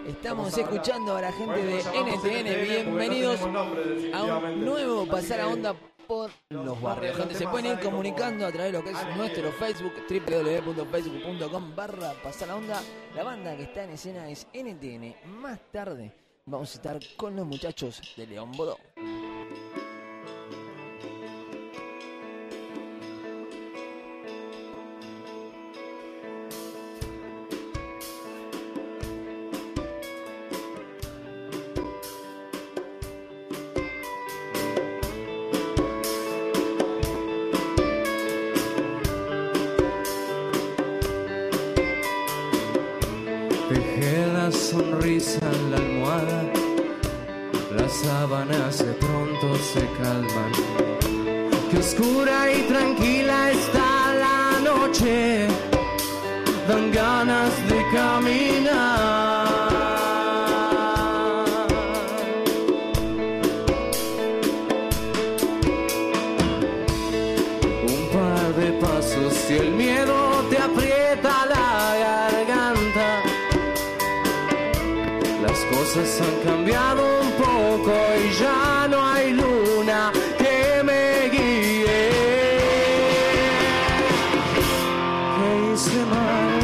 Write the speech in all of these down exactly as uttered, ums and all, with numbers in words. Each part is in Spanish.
Estamos escuchando a la gente de N T N. Bienvenidos a un nuevo Pasar a Onda por los barrios. Gente, se pueden ir comunicando a través de lo que es nuestro Facebook, w w w punto facebook punto com barra Pasar a Onda. La banda que está en escena es N T N. Más tarde vamos a estar con los muchachos de León Bodó. Sonrisa en la almohada, las sábanas de pronto se calman. Qué oscura y tranquila está la noche, dan ganas de caminar. Un par de pasos y el miedo te aprieta la garganta. Las cosas han cambiado un poco y ya no hay luna que me guíe. ¿Qué hice mal?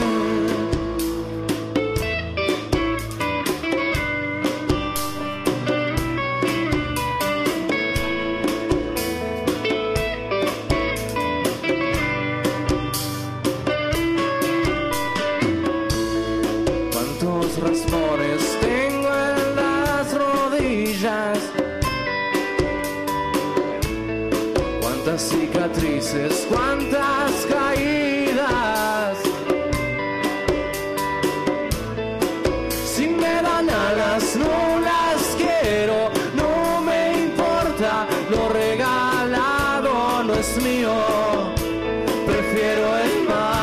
¿Cuántos raspones tengo en las rodillas? ¿Cuántas cicatrices? ¿Cuántas caídas? Si me dan alas no las quiero, no me importa, lo regalado no es mío, prefiero el mar.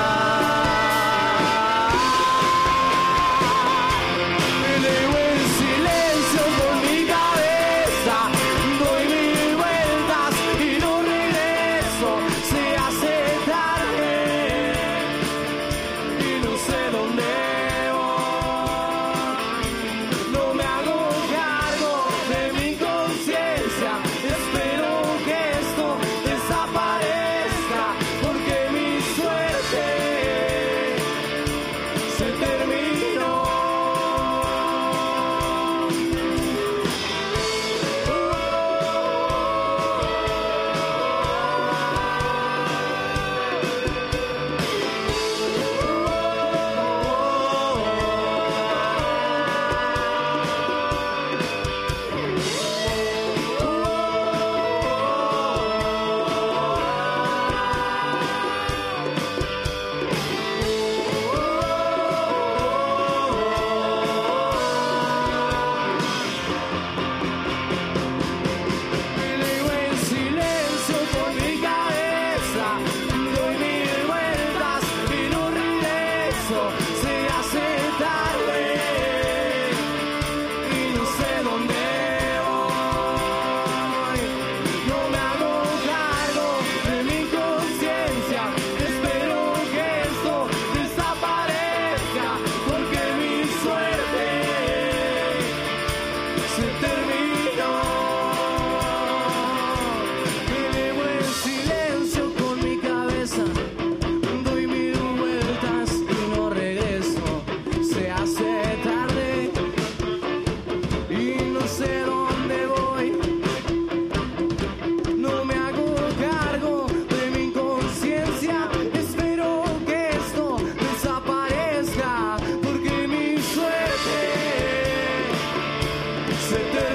Se te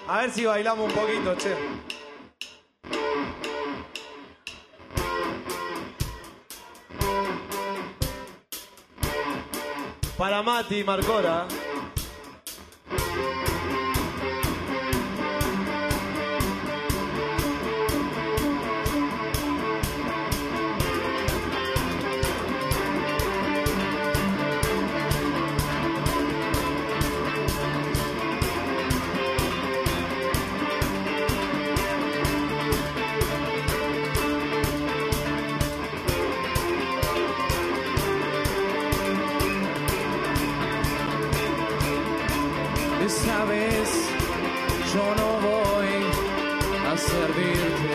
A ver si bailamos un poquito, che. Para Mati y Marcora. Esta vez yo no voy a servirte.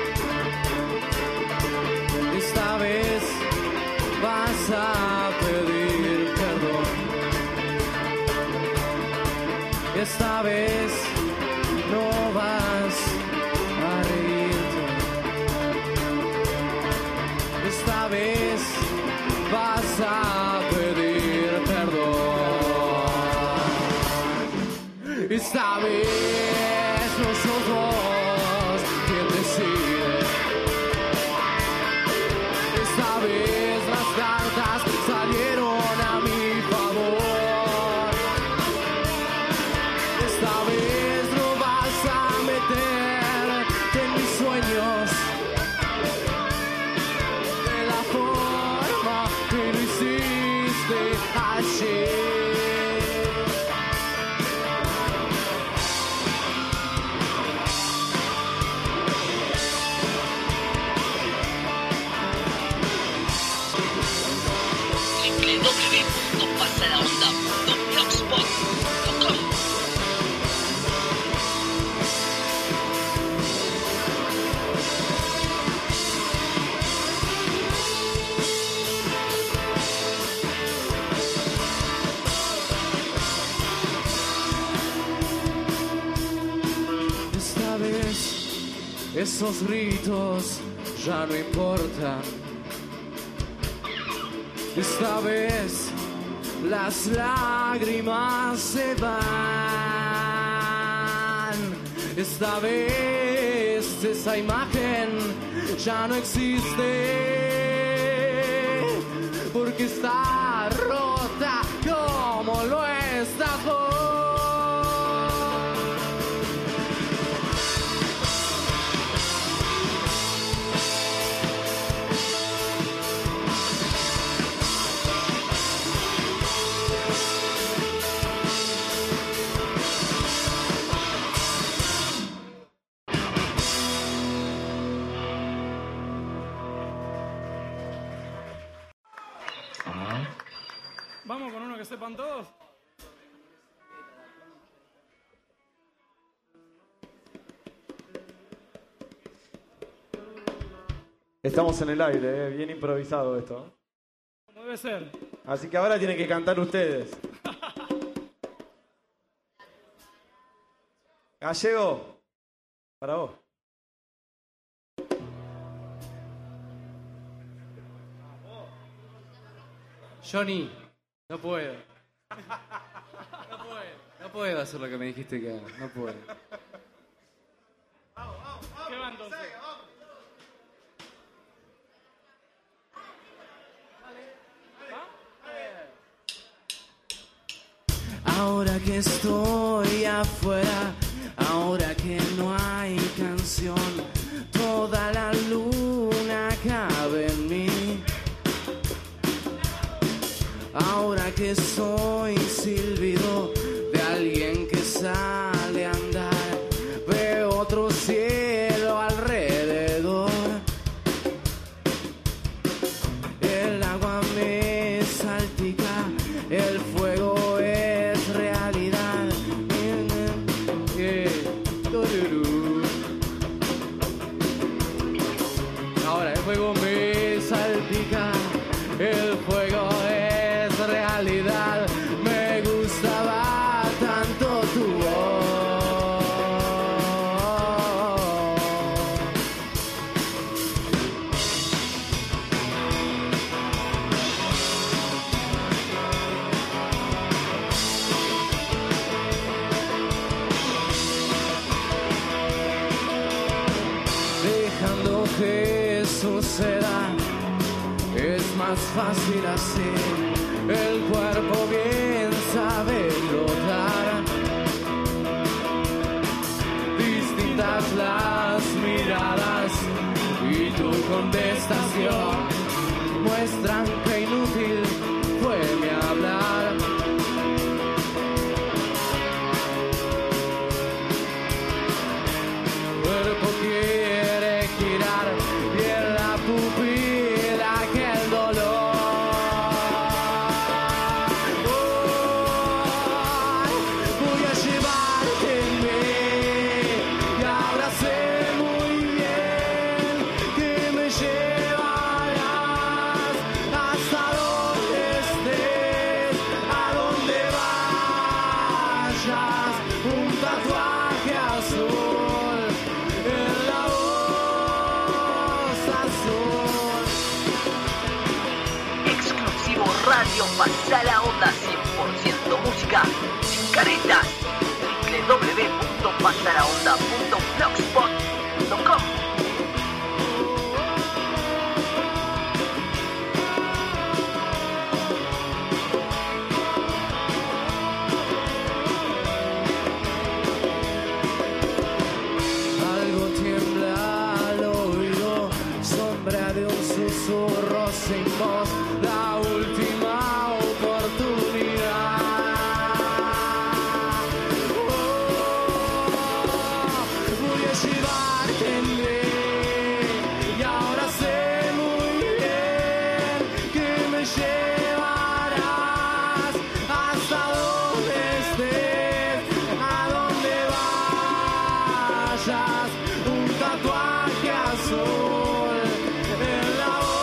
Esta vez vas a pedir perdón. Esta vez no vas a reírte. Esta vez vas a pedir perdón. Esta vez no sos vos quien decide. Esta vez las cartas salieron a mi favor. Esta vez no vas a meterte en mis sueños de la forma que lo hiciste ayer. w w w punto pasadaonda punto blogspot punto com. Esta vez esos gritos ya no importan. Esta vez las lágrimas se van. Esta vez esa imagen ya no existe, porque está rota como lo estás vos. Vamos con uno que sepan todos. Estamos en el aire, eh, bien improvisado esto. Como debe ser. Así que ahora tienen que cantar ustedes. Gallego, para vos. Johnny, no puedo. No puedo. No puedo hacer lo que me dijiste que haga. No puedo. ¿Qué va entonces? Ahora que estoy afuera, ahora que no hay canción, toda la luna cabe en mí. Ahora que soy silbido de alguien que sale a andar, veo otro cielo alrededor. El agua me salpica, el fuego es realidad. Ahora el fuego me salpica, el fuego es realidad. Me gustaba tanto tu voz. más fácil así. El cuerpo bien sabe flotar. Distintas las miradas y tu contestación muestran que inútil fue mi hablar. Cuerpo quiere girar y en la pupila aquel dolor. Oh, voy a llevarte en mí y ahora sé muy bien que me llevarás hasta donde estés, a donde vayas. Un tatuaje azul en la voz azul. Exclusivo Radio Pasa la Onda, cien por ciento música sin caretas. w w w punto pasa la onda punto blogspot punto com. Algo tiembla al oído, sombra de un susurro sin voz, la última oportunidad. Oh, voy a llevarte en mí y ahora sé muy bien que me llevarás hasta donde estés, a donde vayas. Un tatuaje azul en la voz.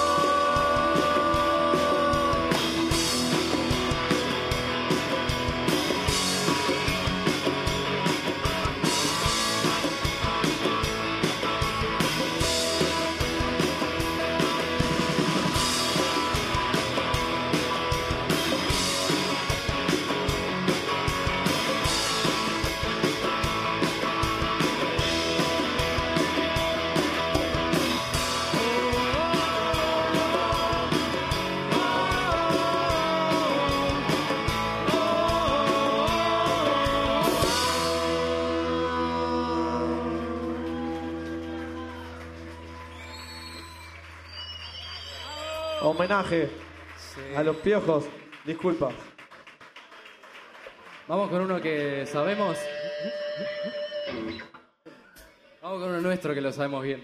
Homenaje a los piojos. Disculpa. Vamos con uno que sabemos. Vamos con uno nuestro que lo sabemos bien.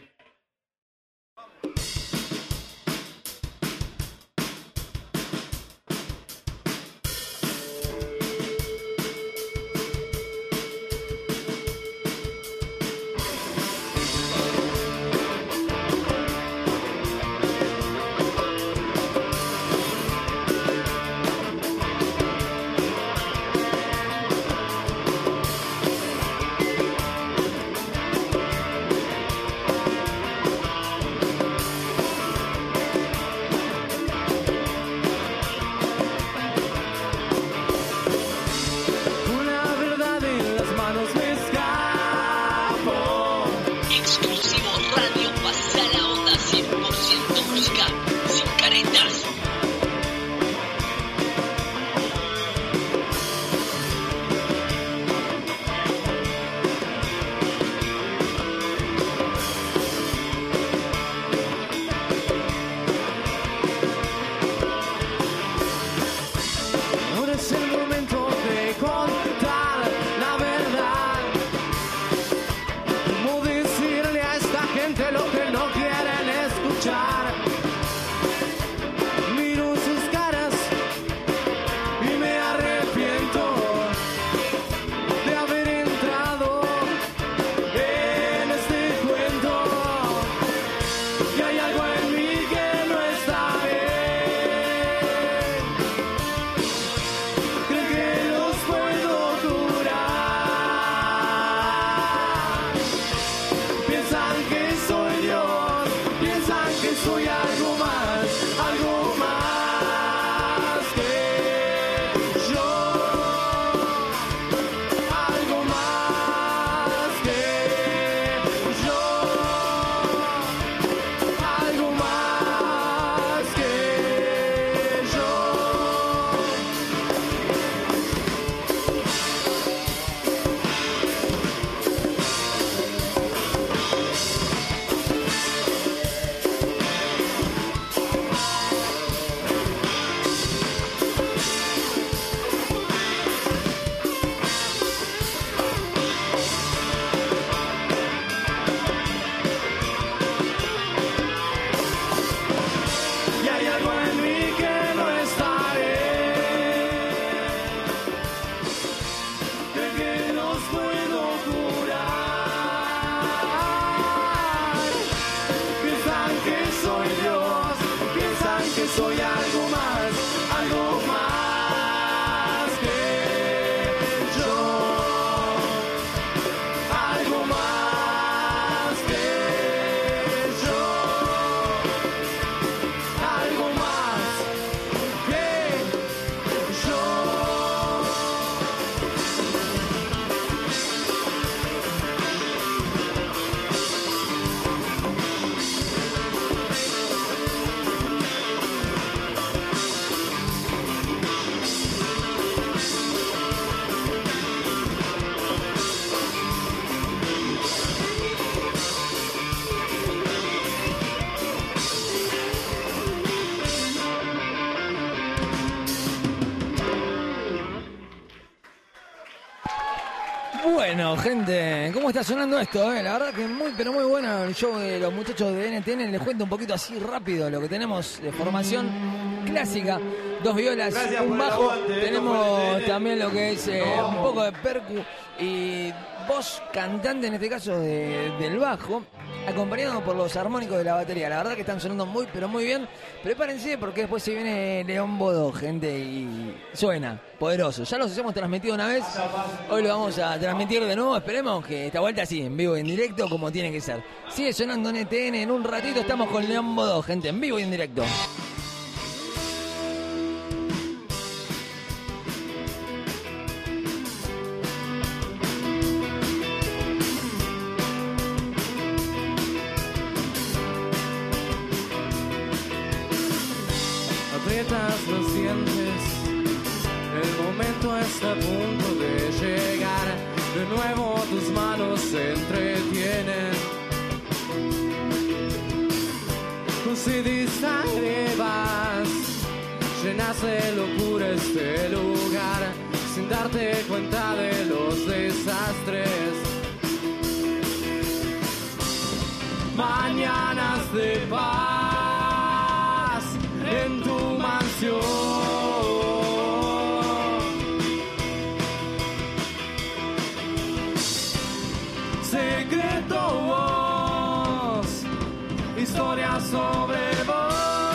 Bueno, gente, ¿cómo está sonando esto? Eh? La verdad que muy, pero muy bueno el show de los muchachos de N T N. Les cuento un poquito así rápido lo que tenemos de formación clásica. Dos violas, Gracias un por el bajo. aguante, Tenemos N T N. también lo que es eh, No. un poco de percu y voz cantante, en este caso de, del bajo, acompañado por los armónicos de la batería. La verdad que están sonando muy, pero muy bien. Prepárense porque después se viene León Bodó, gente, y suena poderoso. Ya los hemos transmitido una vez, hoy lo vamos a transmitir de nuevo. Esperemos que esta vuelta sí, en vivo y en directo, como tiene que ser. Sigue sonando N T N, en un ratito estamos con León Bodó, gente, en vivo y en directo. Aprietas los dientes, el momento está a punto de llegar. De nuevo tus manos se entretienen. Tú si distraes, llenas de locura este lugar, sin darte cuenta de los desastres. Mañanas de paz en tu mansión. Secretos, historias sobre vos.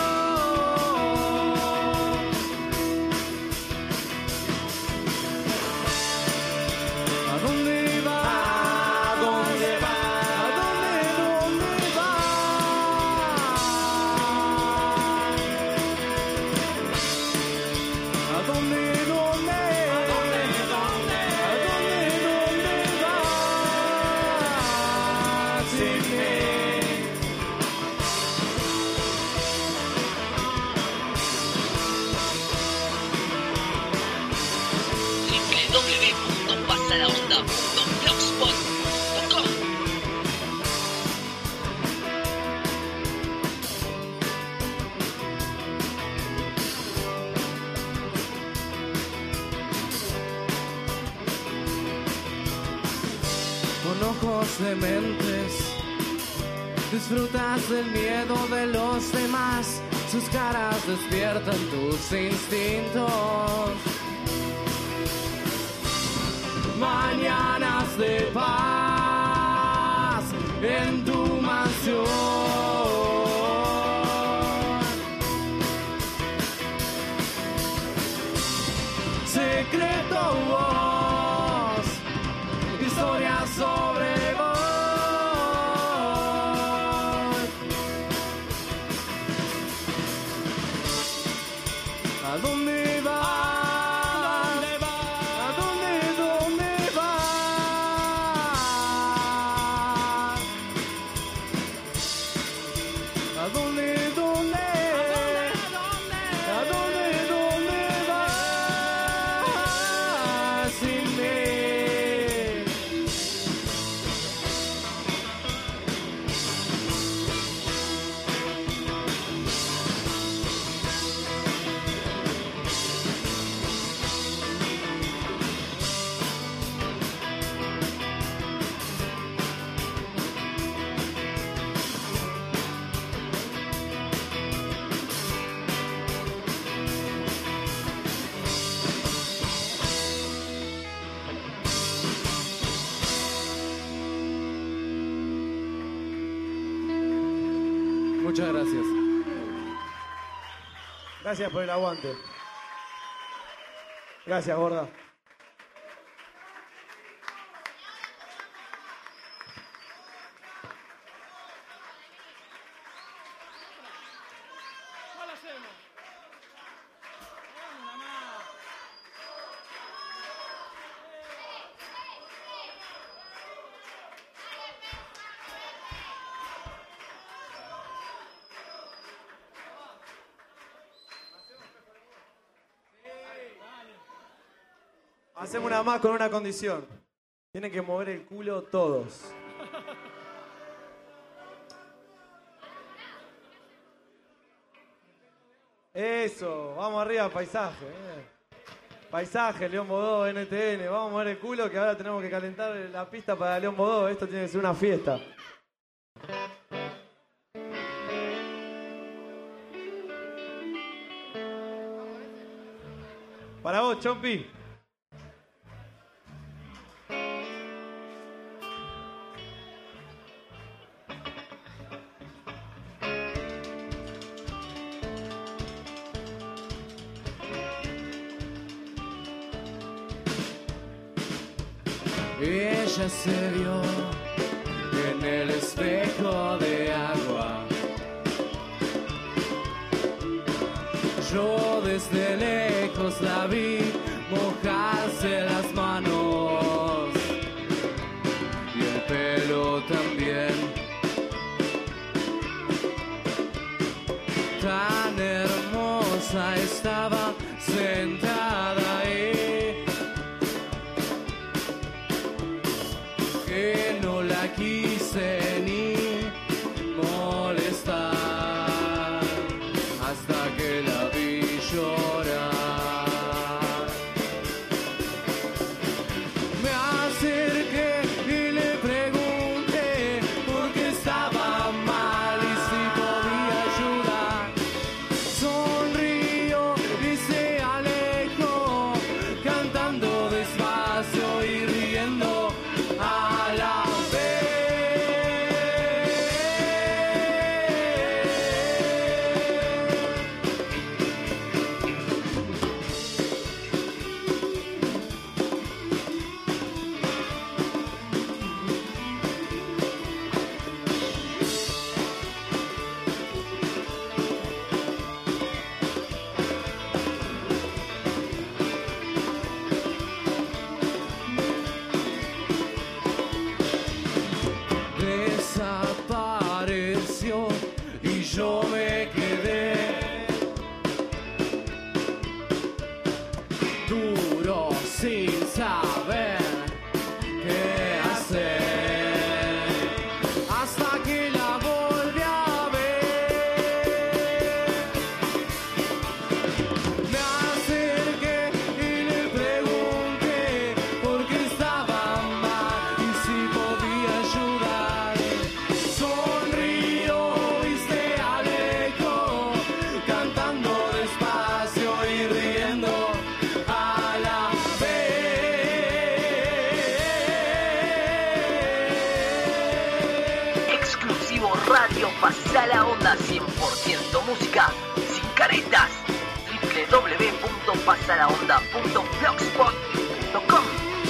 ¿A dónde vas? ¿A dónde vas? ¿A dónde, dónde vas? ¿A dónde, dónde? ¿A dónde, dónde? ¿A dónde, dónde vas sin mí? w w w punto pasalaonda punto blogspot punto com. Con ojos dementes, disfrutas del miedo de los demás. Sus caras despiertan tus instintos. Mañanas de paz en tu mansión. Secretos, historias sobre vos. ¿A dónde vas? ¿A dónde, dónde vas? ¿A dónde, dónde? ¿A dónde, dónde vas sin mí? Muchas gracias. Gracias por el aguante. Gracias, gorda. ¿Cuál hacemos? Una más. Hacemos una más con una condición. Tienen que mover el culo todos. Eso, vamos arriba, paisaje. eh. Paisaje, León Bodó, N T N. Vamos a mover el culo que ahora tenemos que calentar la pista para León Bodó. Esto tiene que ser una fiesta. Para vos, Chompi. Ella se vio en el espejo de agua. Yo desde lejos la vi mojarse las manos y el pelo también. Tan hermosa estaba sentada ahí que no la quise ni molestar hasta que la vi llorar. Me acerqué y le pregunté por qué estaba mal y si podía ayudar. Sonrió y se alejó, cantando despacio y riendo a la vez. Desapareció y yo me quedé duro sin saber qué hacer hasta que la volví a ver. Me acerqué y le pregunté por qué estaba mal y si podía ayudar. Sonrió y se alejó, cantando despacio y riendo a la vez. Exclusivo Radio Pasa la Onda, cien por ciento música sin caretas. w w w punto pasa la onda punto blogspot punto com.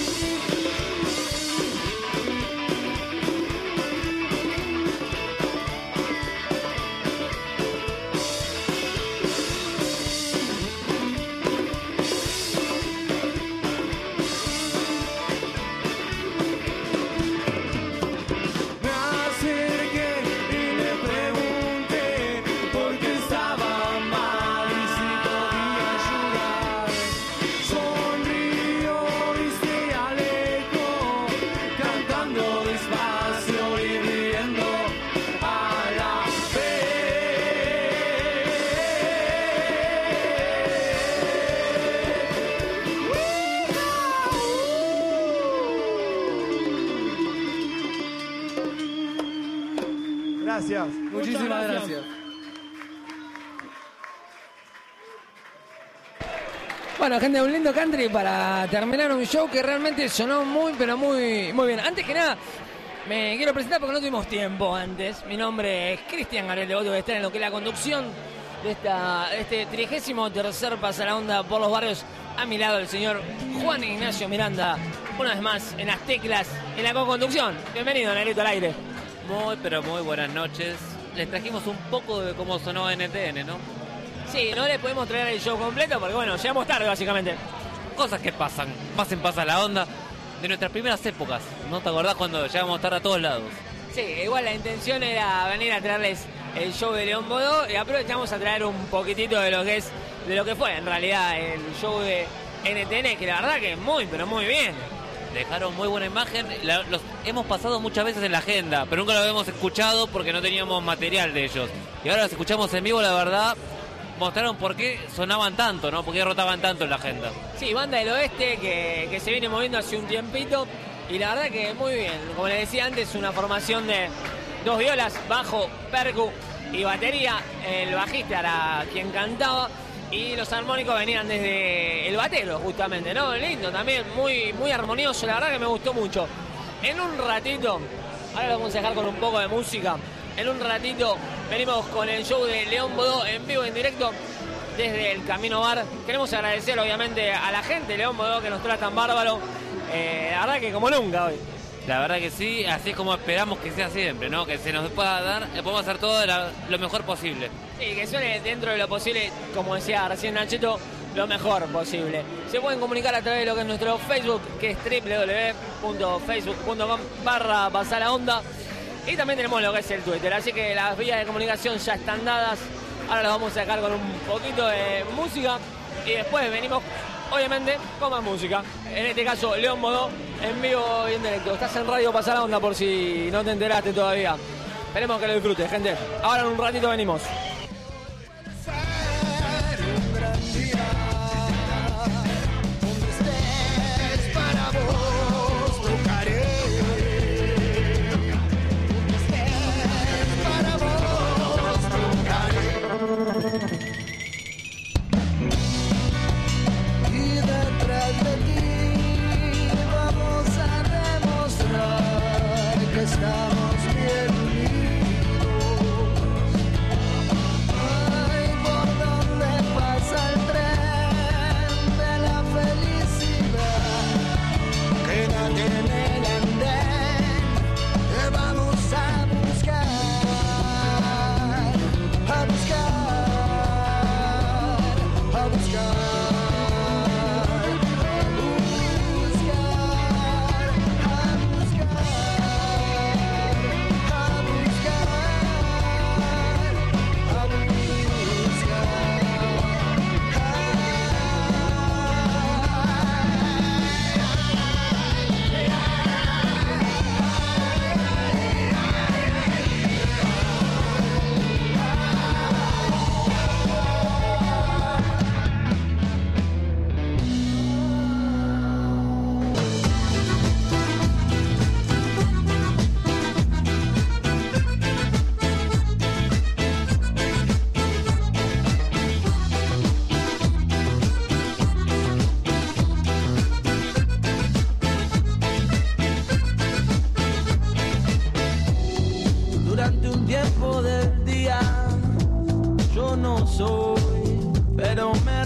Me acerqué y le pregunté por qué estaba mal y si podía ayudar. Sonrió y se alejó, cantando despacio y riendo a la vez. Gracias. Muchísimas gracias. gracias. Bueno, gente, un lindo country para terminar un show que realmente sonó muy, pero muy, muy bien. Antes que nada, me quiero presentar porque no tuvimos tiempo antes. Mi nombre es Cristian Gabriel Devoto, voy a estar en lo que es la conducción de esta, de este trigésimo tercer Pasa la Onda por los barrios. A mi lado el señor Juan Ignacio Miranda, una vez más en las teclas, en la co-conducción. Bienvenido, Negrito, al aire. Muy, pero muy buenas noches. Les trajimos un poco de cómo sonó N T N, ¿no? Sí, no le podemos traer el show completo porque, bueno, llegamos tarde, básicamente. Cosas que pasan, pasen, pasa la onda de nuestras primeras épocas. ¿No te acordás cuando llegamos tarde a todos lados? Sí, igual la intención era venir a traerles el show de León Bodó y aprovechamos a traer un poquitito de lo que es, de lo que fue en realidad el show de N T N, que la verdad que muy, pero muy bien. Dejaron muy buena imagen. La- los hemos pasado muchas veces en la agenda, pero nunca lo habíamos escuchado porque no teníamos material de ellos. Y ahora los escuchamos en vivo, la verdad, mostraron por qué sonaban tanto, ¿no? Por qué rotaban tanto en la agenda. Sí, banda del oeste que, que se viene moviendo hace un tiempito y la verdad que muy bien. Como les decía antes, una formación de dos violas, bajo, percu y batería. El bajista era quien cantaba y los armónicos venían desde el batero justamente, ¿no? Lindo también, muy, muy armonioso, la verdad que me gustó mucho. En un ratito, ahora lo vamos a dejar con un poco de música. En un ratito venimos con el show de León Bodó en vivo, en directo, desde el Camino Bar. Queremos agradecer obviamente a la gente de León Bodó que nos tratan bárbaro. Eh, la verdad que como nunca hoy. La verdad que sí, así como esperamos que sea siempre, ¿no? Que se nos pueda dar, que podamos hacer todo la, lo mejor posible. Sí, que suene dentro de lo posible, como decía recién Nachito, lo mejor posible. Se pueden comunicar a través de lo que es nuestro Facebook, que es doble u doble u doble u punto facebook punto com barra pasar la onda. Y también tenemos lo que es el Twitter, así que las vías de comunicación ya están dadas. Ahora las vamos a dejar con un poquito de música y después venimos, obviamente, con más música. En este caso, León Bodó, en vivo y en directo. Estás en Radio Pasar la Onda por si no te enteraste todavía. Esperemos que lo disfrutes, gente. Ahora en un ratito venimos. Estamos bien unidos. Ay, por donde pasa el tren de la felicidad. Quédate en el andén, que vamos a buscar, a buscar, a buscar. Pero me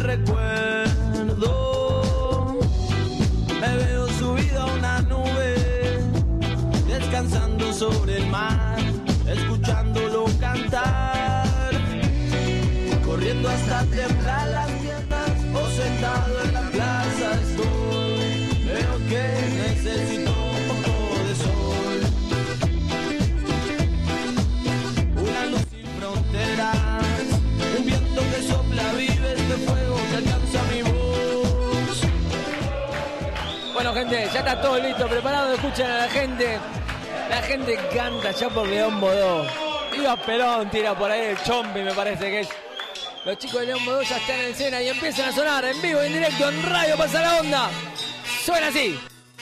recuerdo, me veo subido a una nube, descansando sobre el mar, escuchándolo cantar, corriendo hasta temblar las piernas, o sentado en la plaza estoy, veo que necesito un poco de sol, una luz sin fronteras. Un viento que sopla, vive este fuego que alcanza mi voz. Bueno, gente, ya está todo listo, preparado, escuchan a la gente. La gente canta ya por León Bodó. Iba Perón, tira por ahí el chompi, me parece que es. Los chicos de León Bodó ya están en escena y empiezan a sonar en vivo, en directo, en Radio Pasa la Onda. Suena así.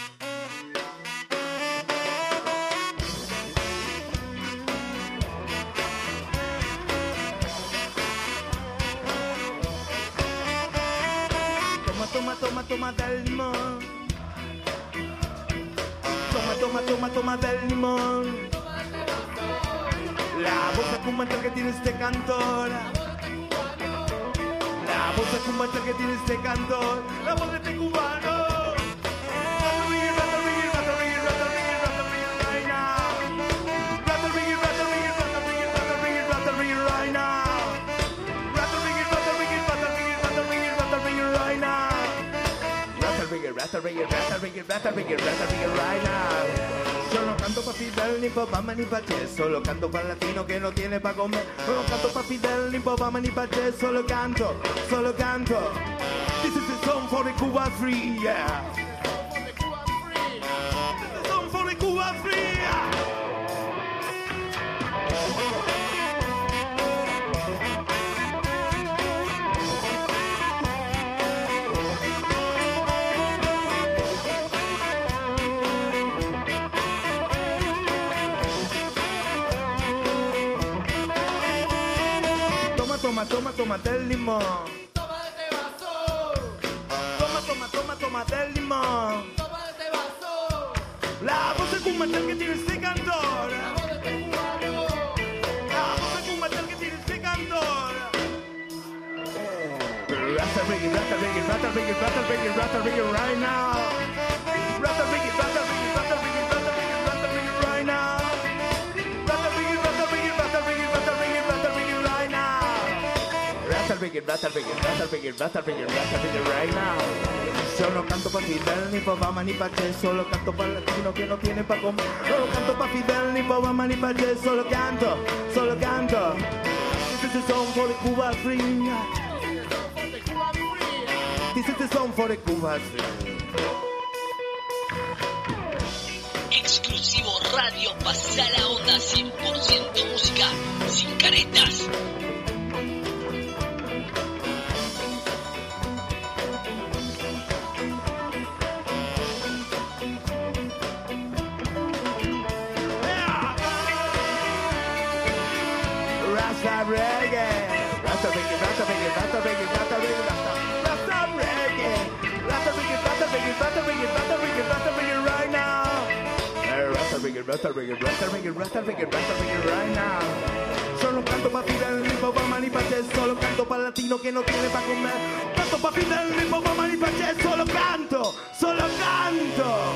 Toma, toma, toma del limón. Toma, toma, toma, toma del limón. La voz de cumbancha que tiene este cantor. La voz de cumbancha que tiene este cantor. La voz de este cubano. Rasta reggae, rasta reggae, rasta reggae, rasta reggae right now. Yo no canto pa' Fidel, ni pa' Obama, ni pa' Che. Solo canto para latino que no tiene pa' comer. Yo no canto pa' Fidel, ni pa' Obama, ni pa' Che. Solo canto, solo canto. This is the song for the Cuba Free, yeah. This is the song for the Cuba Free, yeah. toma, toma, tómate el limón. Toma este vaso, Toma, toma, toma, tómate el limón. toma este vaso. La voz de Cumatel que tiene este cantor. La voz de este cubano. La voz de Cumatel que tiene este cantor. Rasta reggae, rasta reggae, rasta reggae, rasta reggae, rasta reggae right now. Rasta reggae, rasta reggae, rasta reggae, rasta reggae, rasta reggae right now. Rasta reggae, rasta reggae, rasta reggae, rasta reggae, rasta reggae right now. Rasta reggae, rasta reggae, rasta reggae, rasta reggae, rasta reggae right now. Yo no canto pa' Fidel, ni pa' Obama, ni pa' Che, solo canto pa' latino que no tiene pa' comer. Solo canto pa' Fidel, ni pa' Obama, ni pa' Che, solo canto, solo canto. This is the song for the Cuba free. This is the song for the Cuba free. Exclusivo Radio Pasa la Onda, cien por ciento música sin caretas. Rasta reggae, Rasta reggae, Rasta reggae, Rasta reggae, Rasta reggae, Rasta, Rasta reggae, Rasta reggae, Rasta reggae, Rasta reggae, Rasta reggae, Rasta reggae right now. Rasta reggae, Rasta reggae, Rasta reggae, Rasta reggae, Rasta reggae right now. Solo canto pa' Fidel, ni pa' Obama, ni pa' Che, solo canto pa' latino que no tiene pa' comer. Canto pa' Fidel, ni pa' Obama, ni pa' Che, solo canto, solo canto.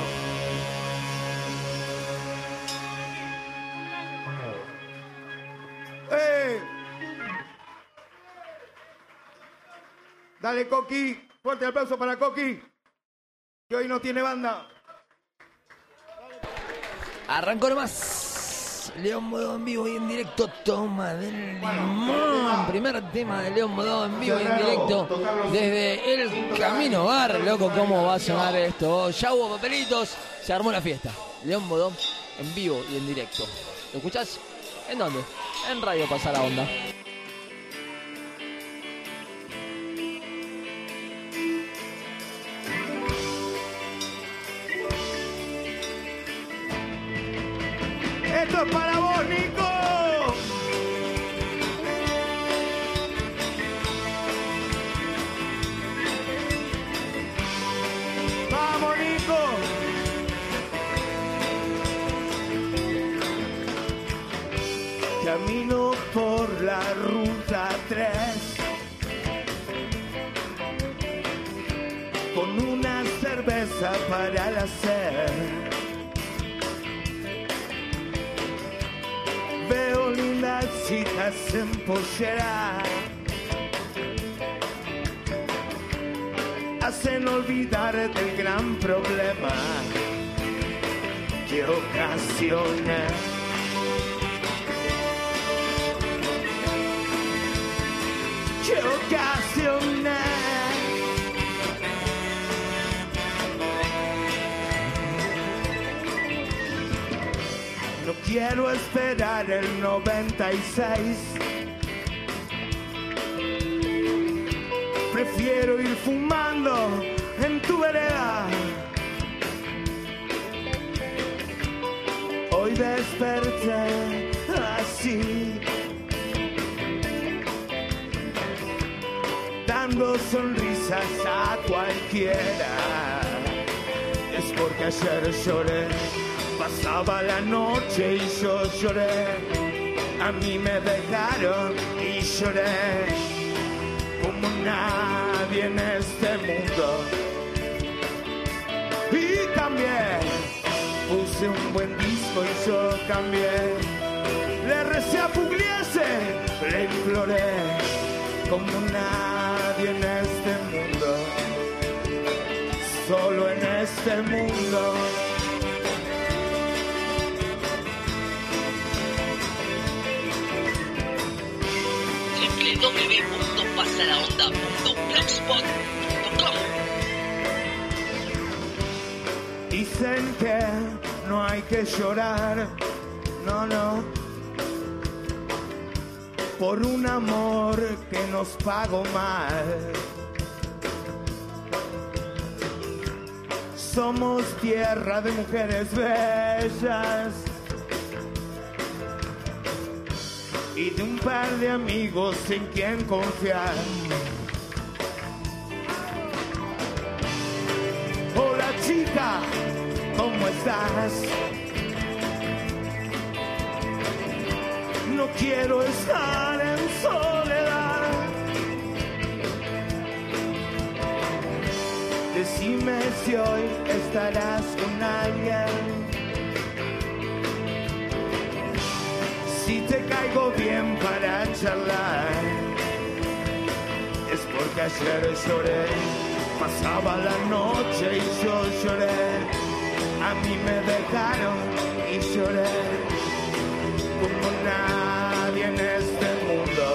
¡Eh! Dale, Coqui. Fuerte aplauso para Coqui, que hoy no tiene banda. Arrancó nomás. León Bodó en vivo y en directo. Toma del limón. Primer tema de León Bodó en vivo y en directo. Desde el Camino Bar. Loco, ¿cómo va a sonar esto? Ya hubo papelitos. Se armó la fiesta. León Bodó en vivo y en directo. ¿Lo escuchás? ¿En dónde? En Radio Pasa la Onda. Esto es para vos, Nico. Vamos, Nico. Camino por la ruta tres con una cerveza para el hacer. Veo lindas chicas en pollera, hacen olvidar del gran problema que ocasiona. Que ocasiona. No quiero esperar el noventa y seis. Prefiero ir fumando en tu vereda. Hoy desperté así, dando sonrisas a cualquiera. Es porque ayer lloré. Pasaba la noche y yo lloré, a mí me dejaron y lloré como nadie en este mundo. Y también puse un buen disco y yo cambié, le recé a Pugliese, le imploré como nadie en este mundo, solo en este mundo. w w w punto pasalaonda punto blogspot punto com. Dicen que no hay que llorar, no, no, por un amor que nos pagó mal. Somos tierra de mujeres bellas, y de un par de amigos en quien confiar. Hola chica, ¿cómo estás? No quiero estar en soledad. Decime si hoy estarás con alguien. Si te caigo bien para charlar, es porque ayer lloré, pasaba la noche y yo lloré. A mí me dejaron y lloré como nadie en este mundo.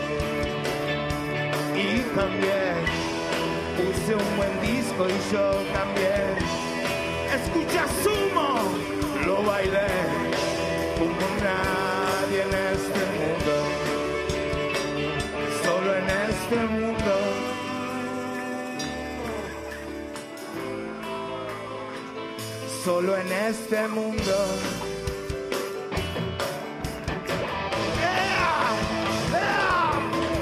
Y cambié, puse un buen disco y yo cambié. Escucha Sumo, lo bailé como nadie en este mundo, solo en este mundo. Solo en este mundo. Yeah, yeah.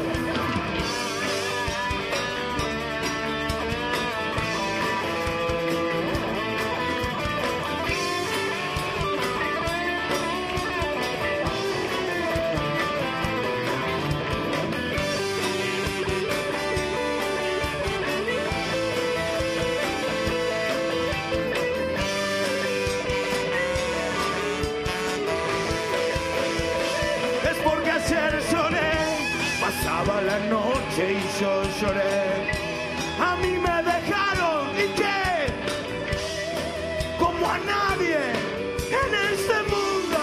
Pasaba la noche y yo lloré. A mí me dejaron y qué, como a nadie en este mundo.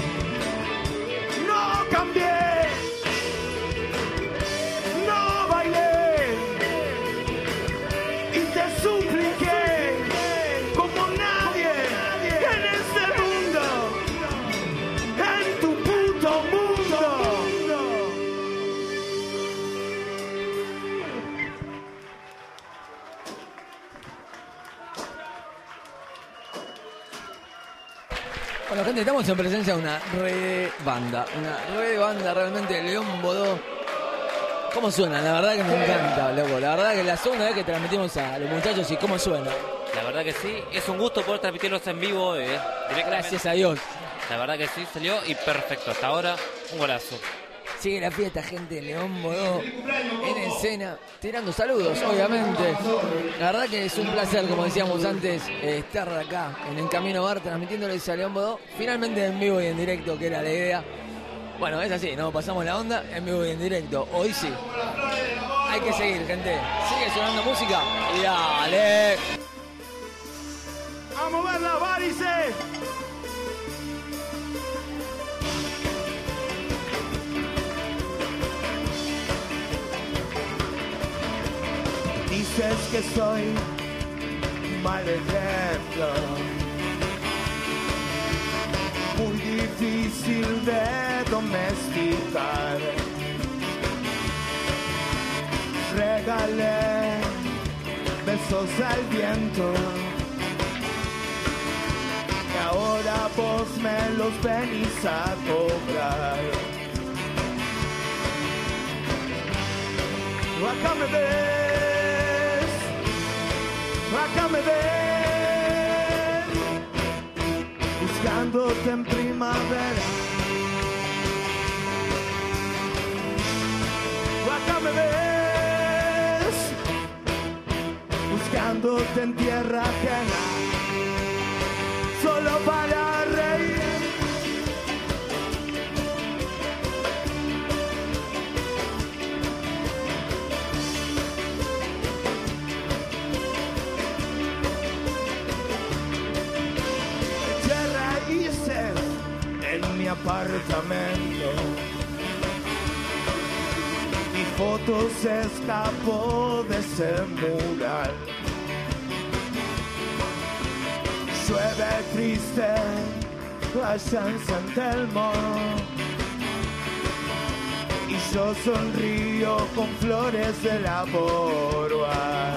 No cambié, no bailé y te supliqué como nadie en este mundo, en tu puto mundo. Bueno, gente, estamos en presencia de una re banda, una re banda realmente, León Bodó. ¿Cómo suena? La verdad que me encanta, loco. La verdad que es la segunda vez que transmitimos a los muchachos y cómo suena. La verdad que sí, es un gusto poder transmitirlos en vivo. Eh, Gracias a Dios. La verdad que sí, salió y perfecto. Hasta ahora, un golazo. Sigue la fiesta, gente. León Bodó en escena, tirando saludos, obviamente. La verdad que es un placer, como decíamos antes, eh, estar acá en el Camino Bar transmitiéndoles a León Bodó. Finalmente en vivo y en directo, que era la idea. Bueno, es así, ¿no? Pasamos la onda en vivo y en directo. Hoy sí. Hay que seguir, gente. Sigue sonando música y dale. A mover la varice. Dices que soy mal ejemplo, muy difícil de domesticar. Regalé besos al viento y ahora vos me los venís a cobrar. Acá me ves, acá me ves, buscándote en primavera. Acá me ves, buscándote en tierra ajena, solo para reír. En mi apartamento, mi foto se escapó de ese mural. Llueve triste allá en San Telmo y yo sonrío con flores de la borba.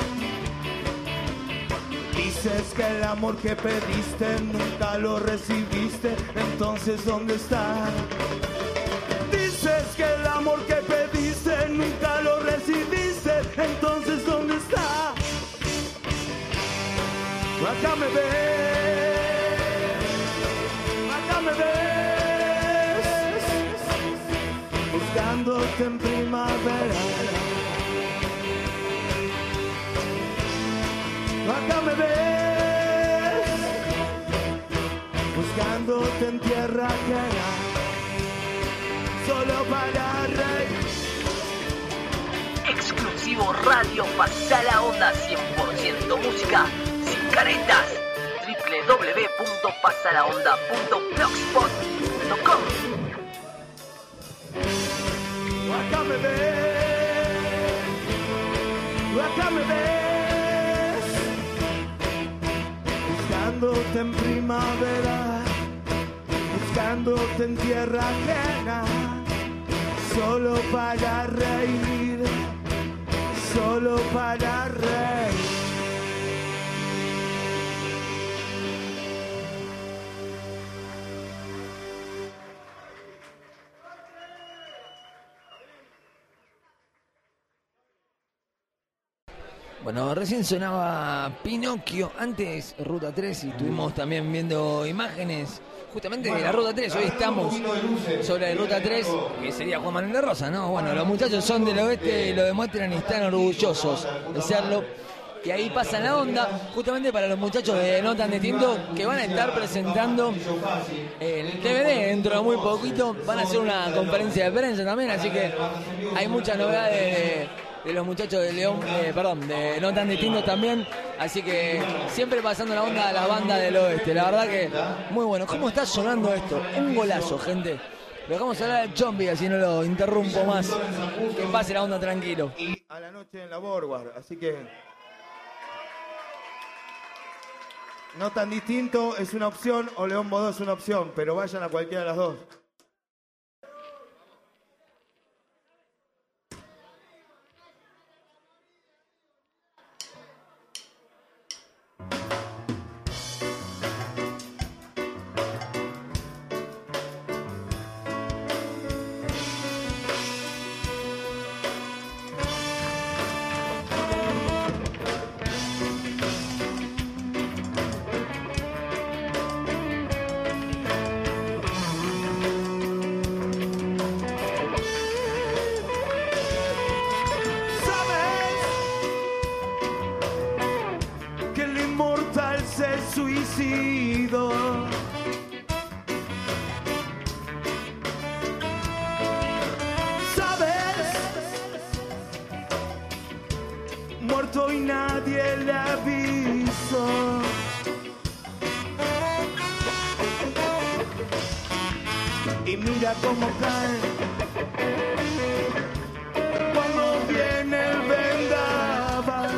Dices que el amor que pediste nunca lo recibiste, entonces ¿dónde está? dices que el amor que pediste nunca lo recibiste, entonces ¿dónde está? Acá me ves, acá me ves, buscándote en primavera. Acá me ves, buscándote en tierra ajena, solo para reír. Exclusivo Radio Pasa la Onda, cien por ciento música sin caretas. doble u doble u doble u punto pasa la onda punto blogspot punto com. Acá me ves, acá me ves, buscándote en primavera, buscándote en tierra ajena, solo para reír, solo para reír. Bueno, recién sonaba Pinocchio, antes Ruta tres, y estuvimos también viendo imágenes justamente de la Ruta tres. Hoy estamos sobre la Ruta tres, que sería Juan Manuel de Rosas, ¿no? Bueno, los muchachos son del oeste y lo demuestran y están orgullosos de serlo. Y ahí pasan la onda, justamente para los muchachos de No Tan Distinto, que van a estar presentando el D V D dentro de muy poquito. Van a hacer una conferencia de prensa también, así que hay muchas novedades de, de los muchachos de León, eh, perdón, de No Tan Distintos también. Así que siempre pasando la onda a la banda del oeste. La verdad que muy bueno. ¿Cómo está sonando esto? Un golazo, gente. Lo dejamos hablar al Chompi, así no lo interrumpo más. Que pase la onda tranquilo. A la noche en la Borgward, así que... No Tan Distinto es una opción o León Bodó es una opción, pero vayan a cualquiera de las dos. Suicido. ¿Sabes? Muerto y nadie le avisó. Y mira cómo cae cuando viene el vendaval.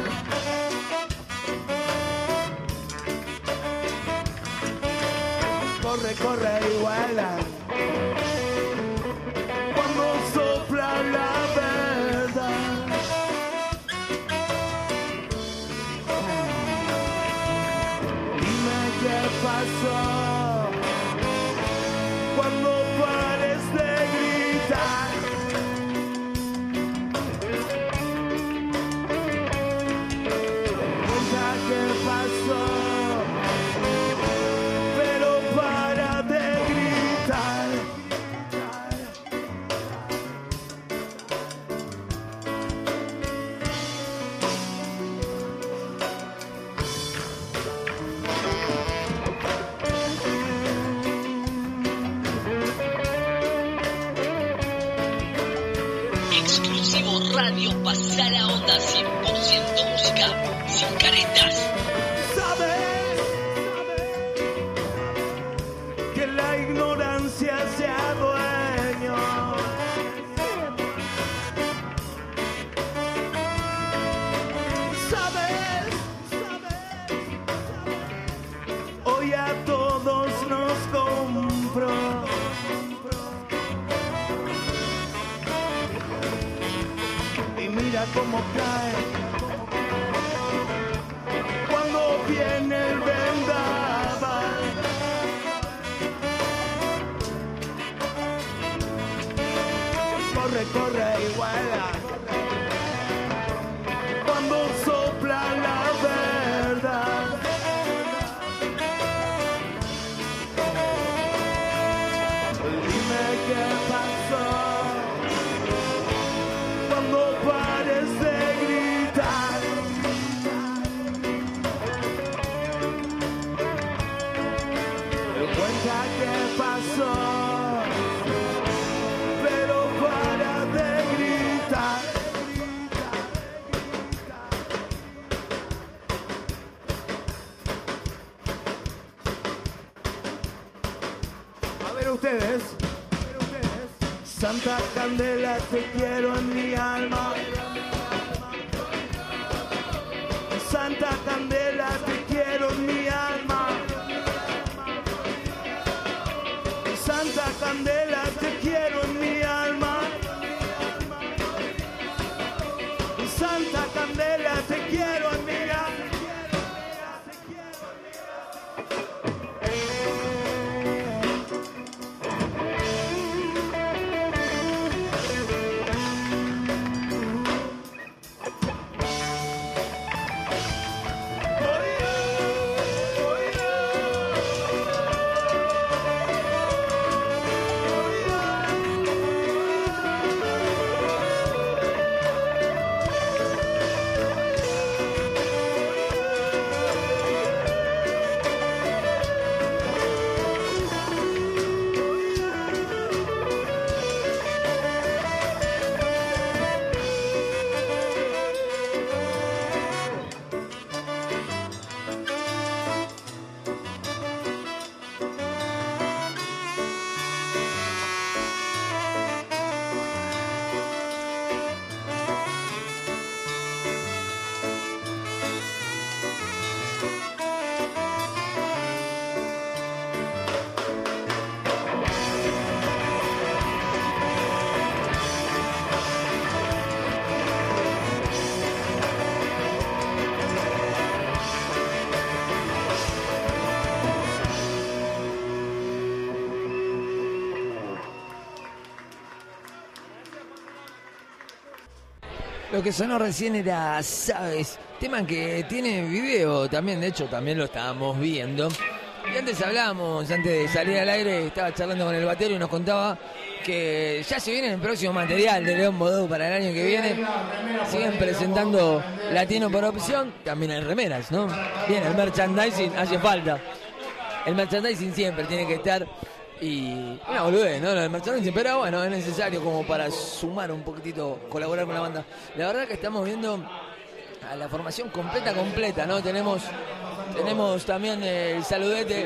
Corre, corre y vuela cuando sopla la verdad. Dime qué pasó cuando pares de gritar. Cuenta qué pasó. Radio Pasa la Onda, cien por ciento música sin caretas. ¿Sabes? Que la ignorancia sea dueño. ¿Sabes? Hoy a todos nos compró. Mira cómo cae cuando viene el vendaval. que corre y vuela. Cuando sopla la verdad. Dime qué pasó cuando pares de gritar. Cuenta qué pasó, pero para de gritar. A ver ustedes, Santa Candela, te quiero en mi alma. Santa Candela, te quiero en mi alma. Santa Candela, te quiero en mi alma. Santa Candela, te quiero en mi alma. Lo que sonó recién era Sabes, tema que tiene video también, de hecho también lo estábamos viendo. Y antes hablábamos, antes de salir al aire, estaba charlando con el batero y nos contaba que ya se viene el próximo material de León Bodó para el año que viene. Siguen presentando Latino por opción, también hay remeras, ¿no? Bien, el merchandising hace falta. El merchandising siempre tiene que estar. Y una boludez, ¿no? Lo del merchandising, pero bueno, es necesario como para sumar un poquitito, colaborar con la banda. La verdad que estamos viendo a la formación completa, completa, ¿no? Tenemos tenemos también el saludete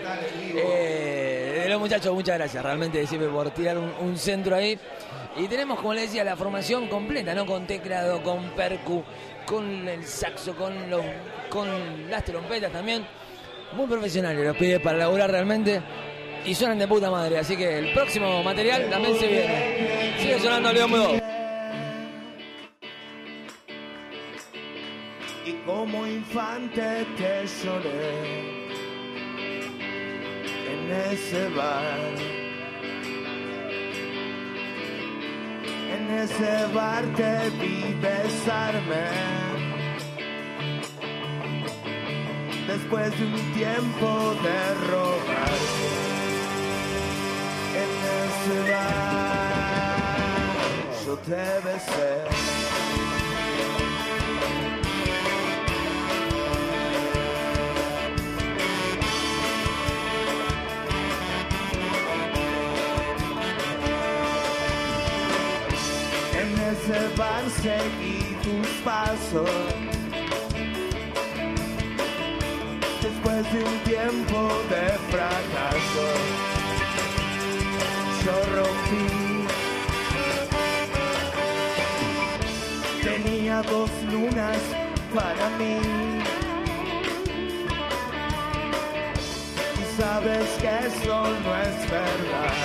eh, de los muchachos, muchas gracias realmente siempre por tirar un, un centro ahí. Y tenemos, como les decía, la formación completa, ¿no? Con teclado, con percu, con el saxo, con, los, con las trompetas también. Muy profesionales los pibes para laburar realmente. Y suenan de puta madre, así que el próximo material también se viene. Sigue sonando León Bodó. Y como infante te lloré en ese bar. En ese bar te vi besarme. Después de un tiempo de rogar. En ese bar yo te besé. En ese bar seguí tus pasos. Después de un tiempo de fracaso, yo rompí. Tenía dos lunas para mí. Y sabes que eso no es verdad.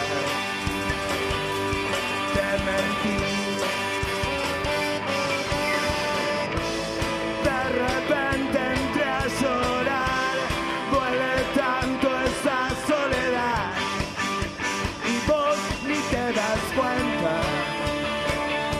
Te mentí. De repente entré a llorar. Duele tanto esa soledad. Y vos ni te das cuenta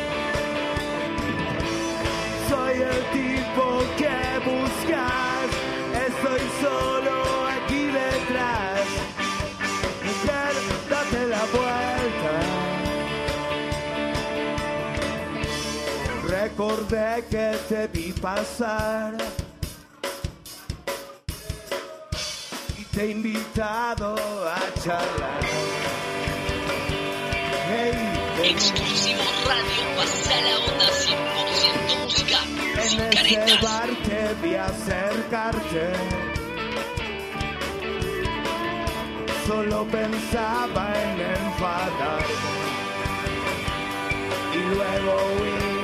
acordé que te vi pasar y te he invitado a charlar. Hey, Exclusivo Radio Pasa la Onda, cien por ciento música sin en ese caretas. bar te vi acercarte. Solo pensaba en enfadarme y luego huir.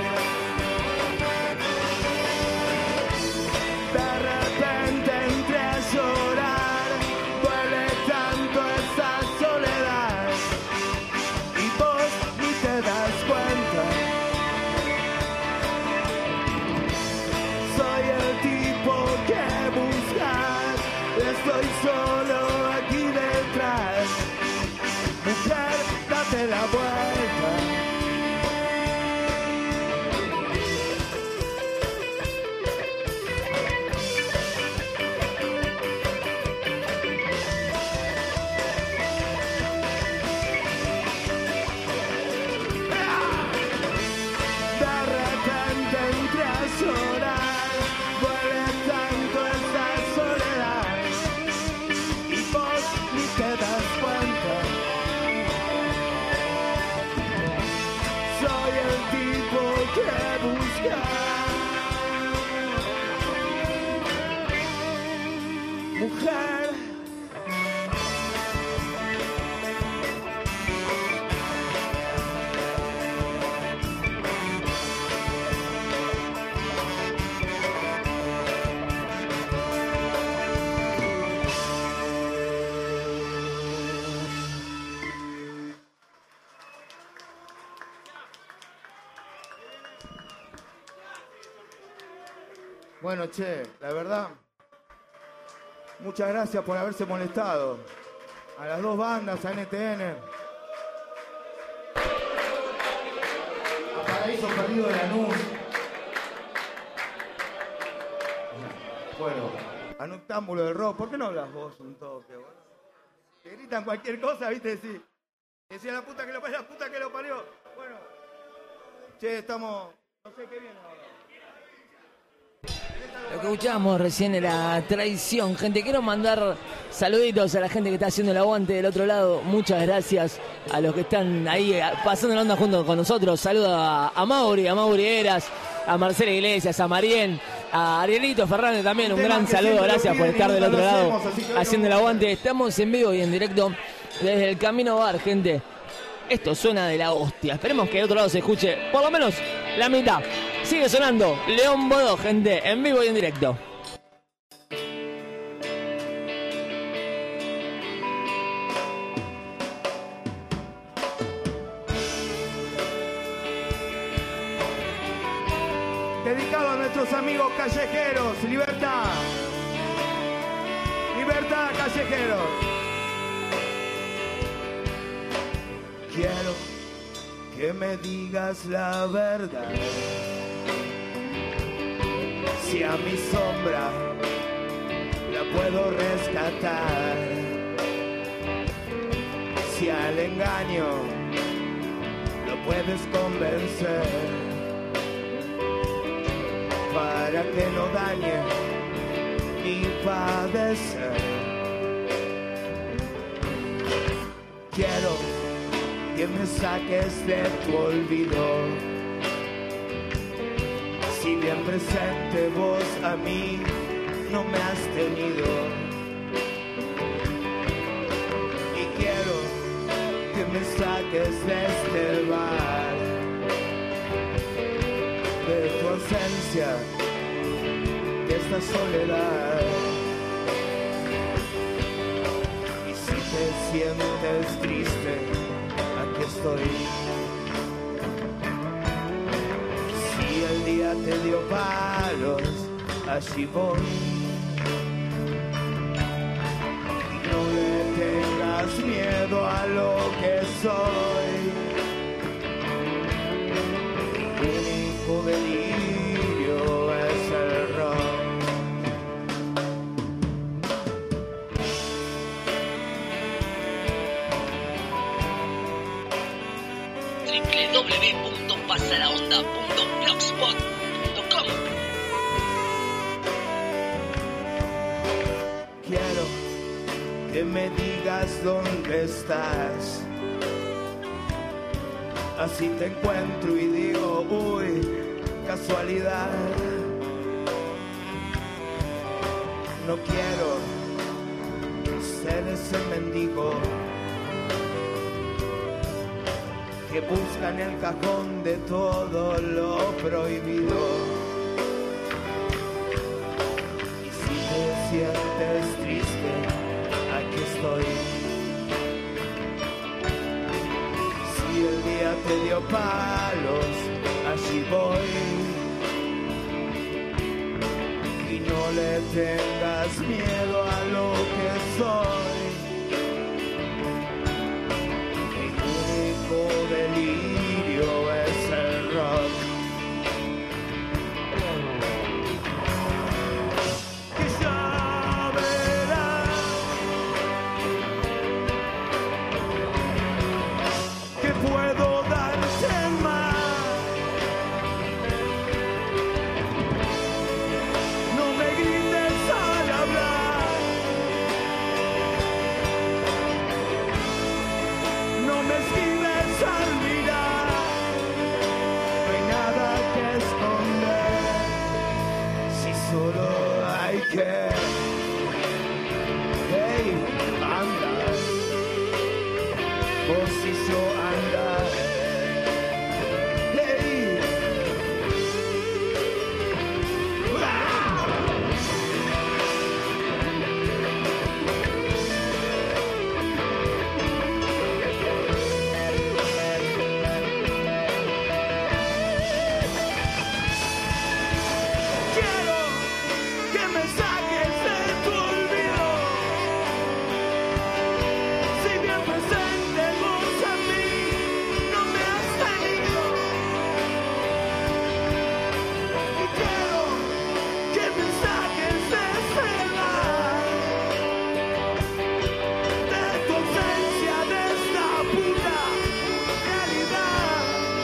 De repente entré a llorar, duele tanto esa soledad y vos ni te das cuenta. Soy el tipo que buscas, estoy solo aquí detrás. Mujer, date la vuelta. Mujer, bueno, che, la verdad, muchas gracias por haberse molestado. A las dos bandas, a N T N. A Paraíso Perdido de Lanús. Bueno, a Noctámbulo del Rock. ¿Por qué no hablas vos un toque, boludo? Te gritan cualquier cosa, ¿viste? Decís, decía la puta que lo parió, la puta que lo parió. Bueno, che, estamos, no sé qué viene ahora. Lo que escuchábamos recién era Traición. Gente, quiero mandar saluditos a la gente que está haciendo el aguante del otro lado. Muchas gracias a los que están ahí pasando la onda junto con nosotros. Saludo a, a Mauri, a Mauri Eras, a Marcela Iglesias, a Marien, a Arielito Fernández también. Un gran saludo, gracias por estar del otro lado haciendo el aguante. Estamos en vivo y en directo desde el Camino Bar, gente. Esto suena de la hostia. Esperemos que del otro lado se escuche por lo menos la mitad. Sigue sonando León Bodó, gente, en vivo y en directo. Dedicado a nuestros amigos callejeros. Libertad. Libertad, callejeros. Quiero que me digas la verdad. Si a mi sombra la puedo rescatar, si al engaño lo puedes convencer, para que no dañe ni padecer. Quiero que me saques de tu olvido. Si bien presente vos a mí no me has tenido. Y quiero que me saques de este bar, de tu ausencia, de esta soledad. Y si te sientes triste, aquí estoy. Si el día te dio palos, allí voy. No le tengas miedo a lo que soy. Mi único delirio es el rock. doble u doble u doble u punto pasalaonda punto blogspot que me digas dónde estás. Así te encuentro y digo, uy, casualidad. No quiero ser ese mendigo que busca en el cajón de todo lo prohibido. Y si te sientes triste, aquí estoy. Si el día te dio palos, allí voy. Y no le tengas miedo a lo que soy. Mi único delirio es el rock. Que ya verás que puedo darte más. No me grites al hablar, no me esquives al mirar. No hay nada que esconder, si solo hay que. Hey, anda, vos y yo anda. Hey. Quiero que me saques de tu olvido. Si bien presente vos a mí no me has tenido. Y quiero que me saques de ese mar, de tu ausencia, de esta pura realidad.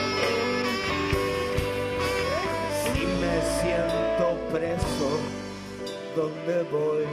Si me siento preso, ¿dónde voy?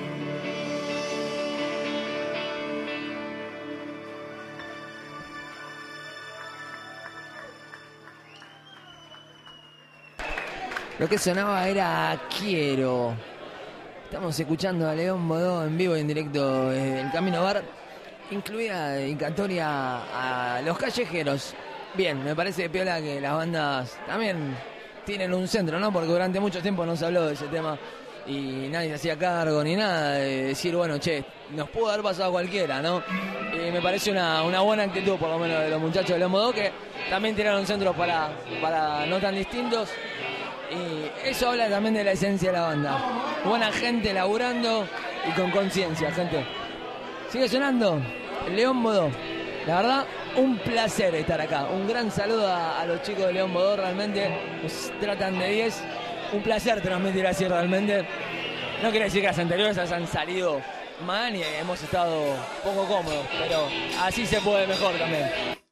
Lo que sonaba era Quiero. Estamos escuchando a León Bodó en vivo y en directo desde el Camino Bar, incluida dedicatoria a los callejeros. Bien, me parece piola que las bandas también tienen un centro, ¿no? Porque durante mucho tiempo no se habló de ese tema y nadie se hacía cargo ni nada de decir, bueno, che, nos pudo haber pasado a cualquiera, ¿no? Y me parece una, una buena actitud, por lo menos, de los muchachos de León Bodó, que también tiraron centros para, para no tan distintos. Y eso habla también de la esencia de la banda. Buena gente laburando y con conciencia, gente. Sigue sonando León Bodó. La verdad, un placer estar acá. Un gran saludo a, a los chicos de León Bodó, realmente nos tratan de diez. Un placer transmitir así realmente. No quiere decir que las anteriores han salido mal y hemos estado poco cómodos, pero así se puede mejor también.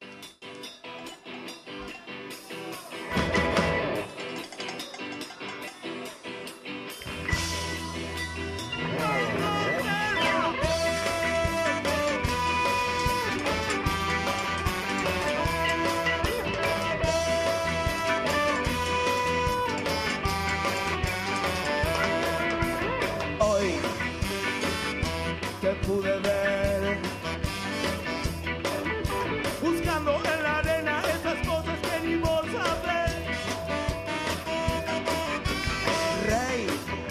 Hoy te pude ver buscando en la arena esas cosas que ni vos sabés. Rey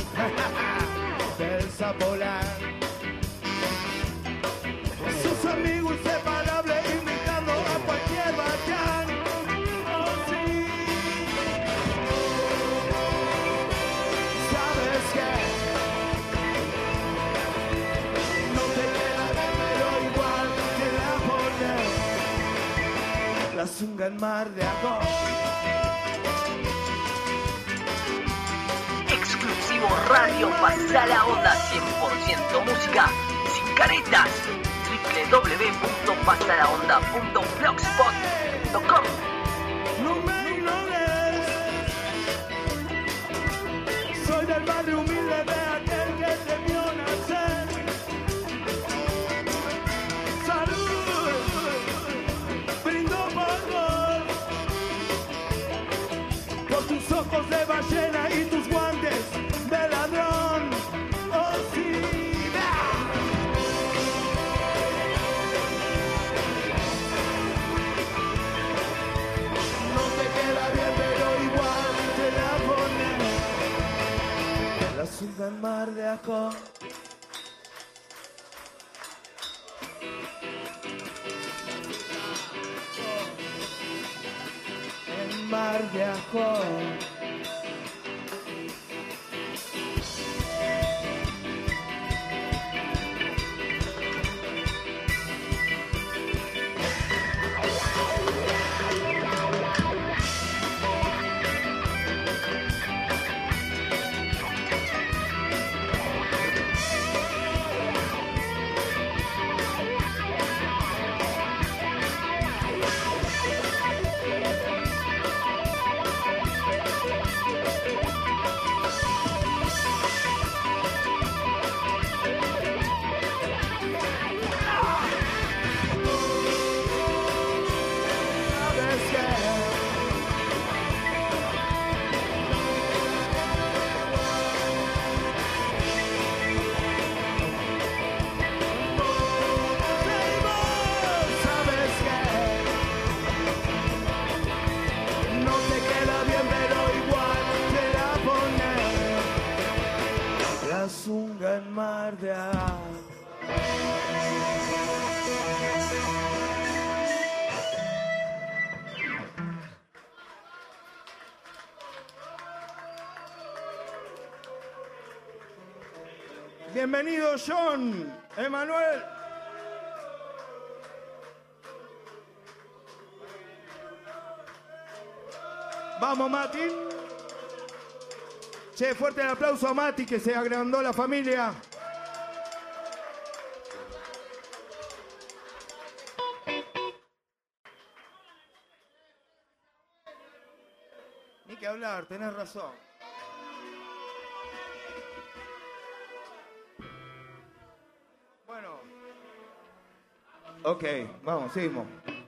del Zapolán, sus amigos inseparables invitando a cualquier bacán. Oh, sí. ¿Sabes qué? No te queda pero igual que la poner la zunga en mar de agua. Exclusivo Radio Pasa la Onda, cien por ciento música sin caretas. doble u doble u doble u punto pasa la onda punto blogspot punto com. No me ignores, soy del barrio humilde de aquel que te vio nacer. en Mar de Ajó. En Mar de Ajó. En Mar de Ajó. Bienvenido John, Emanuel. Vamos Mati. Che, fuerte el aplauso a Mati, que se agrandó la familia. Ni que hablar, tenés razón. Bueno. Ok, vamos, seguimos.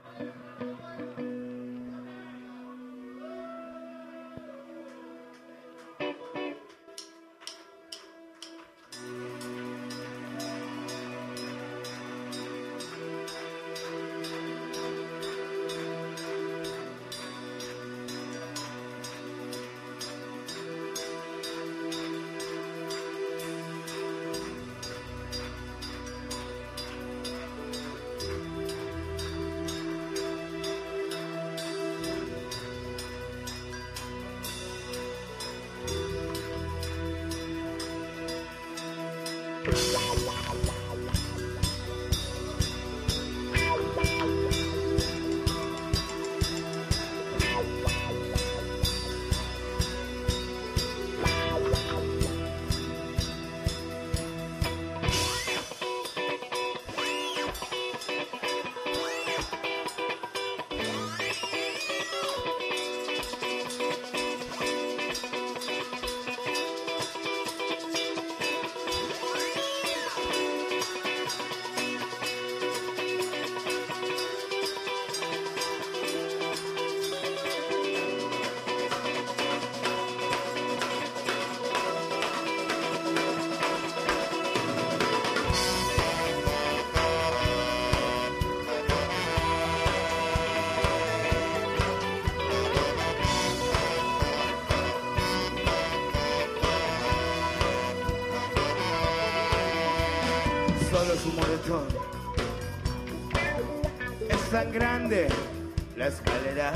Solo su moretón. Es tan grande la escalera.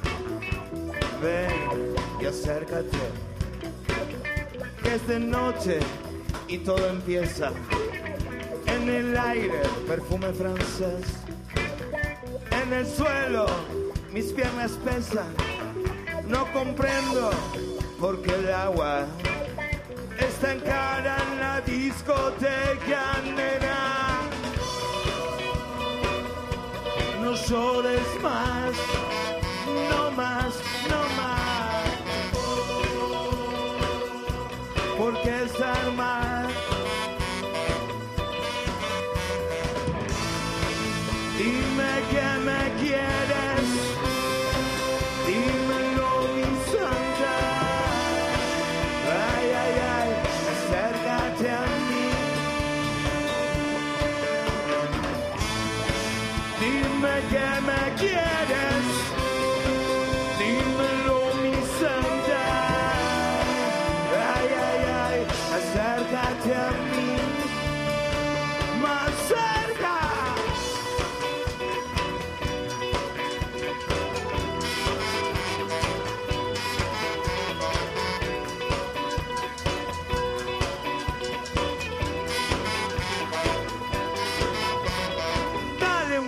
Ven y acércate, que es de noche y todo empieza. En el aire, perfume francés. En el suelo, mis piernas pesan. No comprendo por qué el agua está en cara en la discoteca, nena. No llores más, no más, no más, porque estar mal. Dime que me quieres, dímelo mi santa. Ay, ay, ay, acércate a mí. Dime que me quieres, dímelo mi santa. Ay, ay, ay, acércate.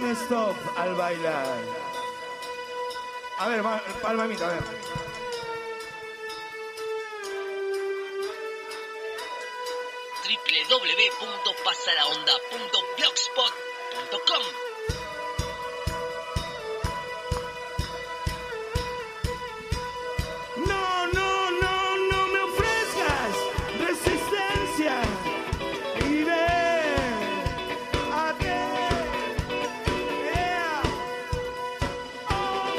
un stop al bailar. A ver, palmamita, a ver. doble u doble u doble u punto pasalaonda punto blogspot punto com. No, no, no, no me ofrezcas resistencia. Y ven a ver. Yeah. Oh,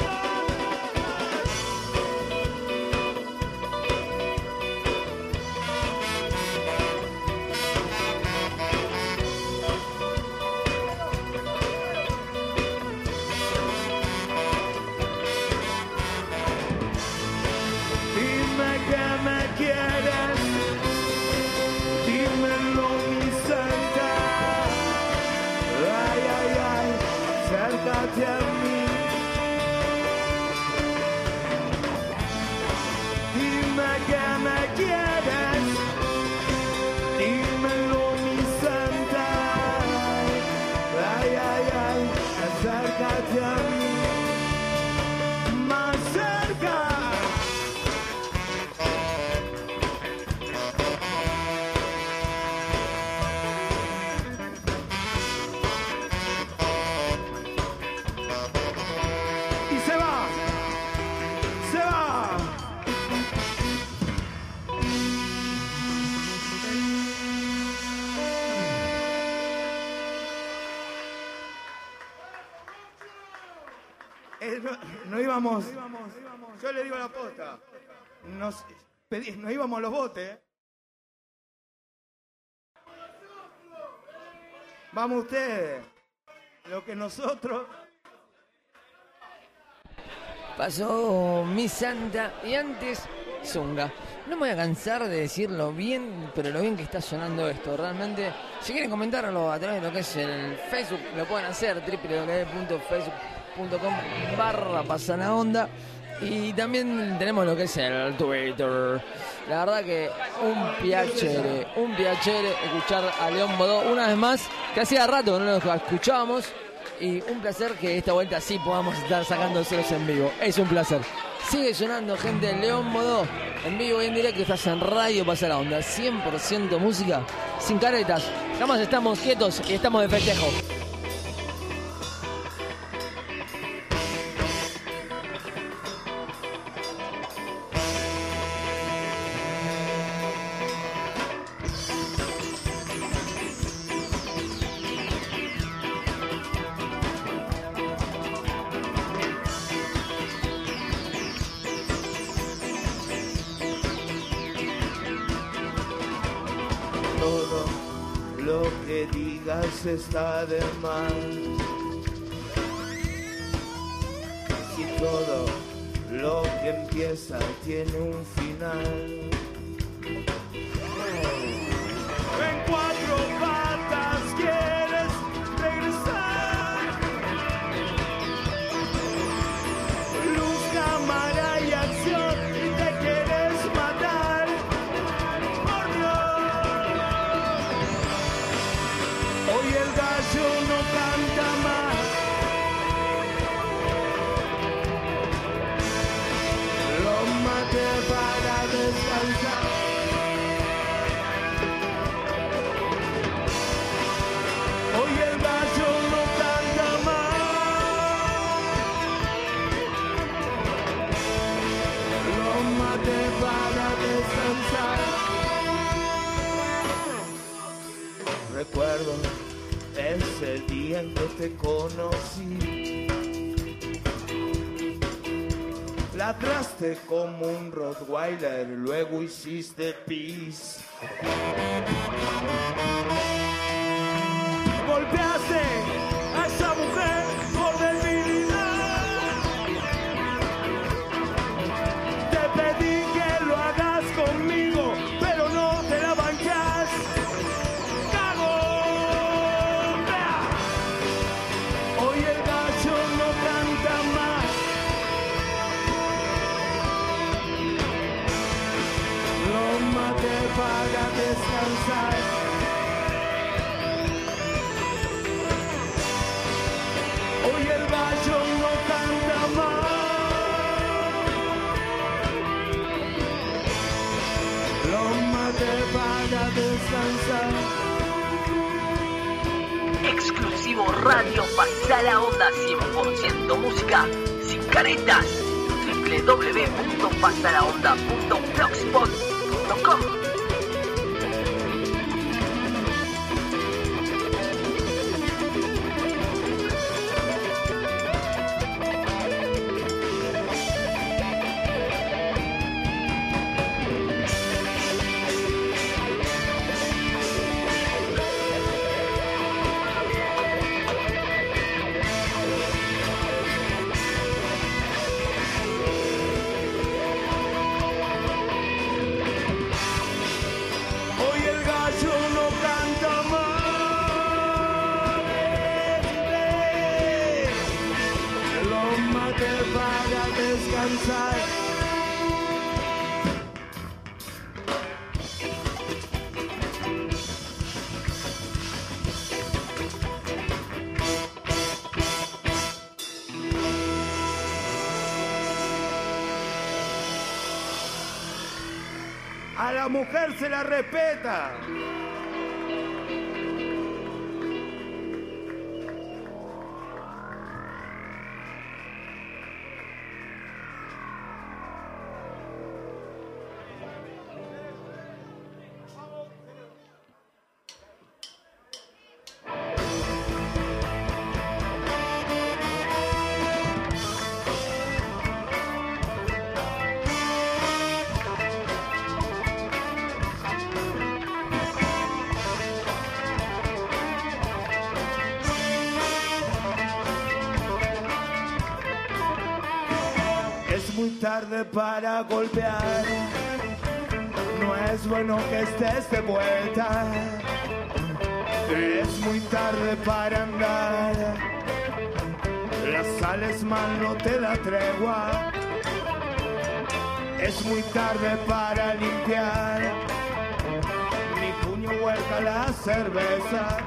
dime que me quieres, dímelo mi santa. Ay, ay, ay, acércate a mí. Dime que me quieres, dímelo mi santa. Ay, ay, ay, acércate a mí. Más cerca. Y se va, se va. Eh, no, no íbamos, yo le digo la posta, nos, pedí, no íbamos a los botes. Vamos ustedes, lo que nosotros... Pasó Mi Santa y antes Zunga. No me voy a cansar de decirlo bien, pero lo bien que está sonando esto. Realmente, si quieren comentarlo a través de lo que es el Facebook, lo pueden hacer, doble u doble u doble u punto facebook punto com barra pasalaonda. Y también tenemos lo que es el Twitter. La verdad que un piacere, un piacere escuchar a León Bodó una vez más, que hacía rato que no lo escuchábamos. Y un placer que esta vuelta sí podamos estar sacándoselos en vivo. Es un placer. Sigue sonando, gente, León Bodó en vivo y en directo. Estás en Radio Pasa la Onda, cien por ciento música, sin caretas. Jamás estamos quietos y estamos de festejo. Todo lo que digas está de más. Si todo lo que empieza tiene un final. En cuatro patas quieres regresar. Luz, cámara y acción y te quieres matar. Por Dios. Hoy el gallo no canta más. Lo maté para descansar. Hoy el gallo no canta más. Lo maté para descansar. Recuerdo ese día en que te conocí. Ladraste como un Rottweiler, luego hiciste pis. Golpeaste a esa mujer por debilidad. Te pedí que lo hagas conmigo, pero no te la bancas. ¡Cagón! ¡Vea! Hoy el gallo no canta más. Lo maté para descansar. descansar. Exclusivo Radio Pasa la Onda, cien por ciento música sin caretas. doble u doble u doble u punto pasa la onda punto blogspot punto com. A la mujer se la respeta. Tarde para golpear, no es bueno que estés de vuelta, es muy tarde para andar, las sales mal no te da tregua, es muy tarde para limpiar, mi puño vuelca la cerveza,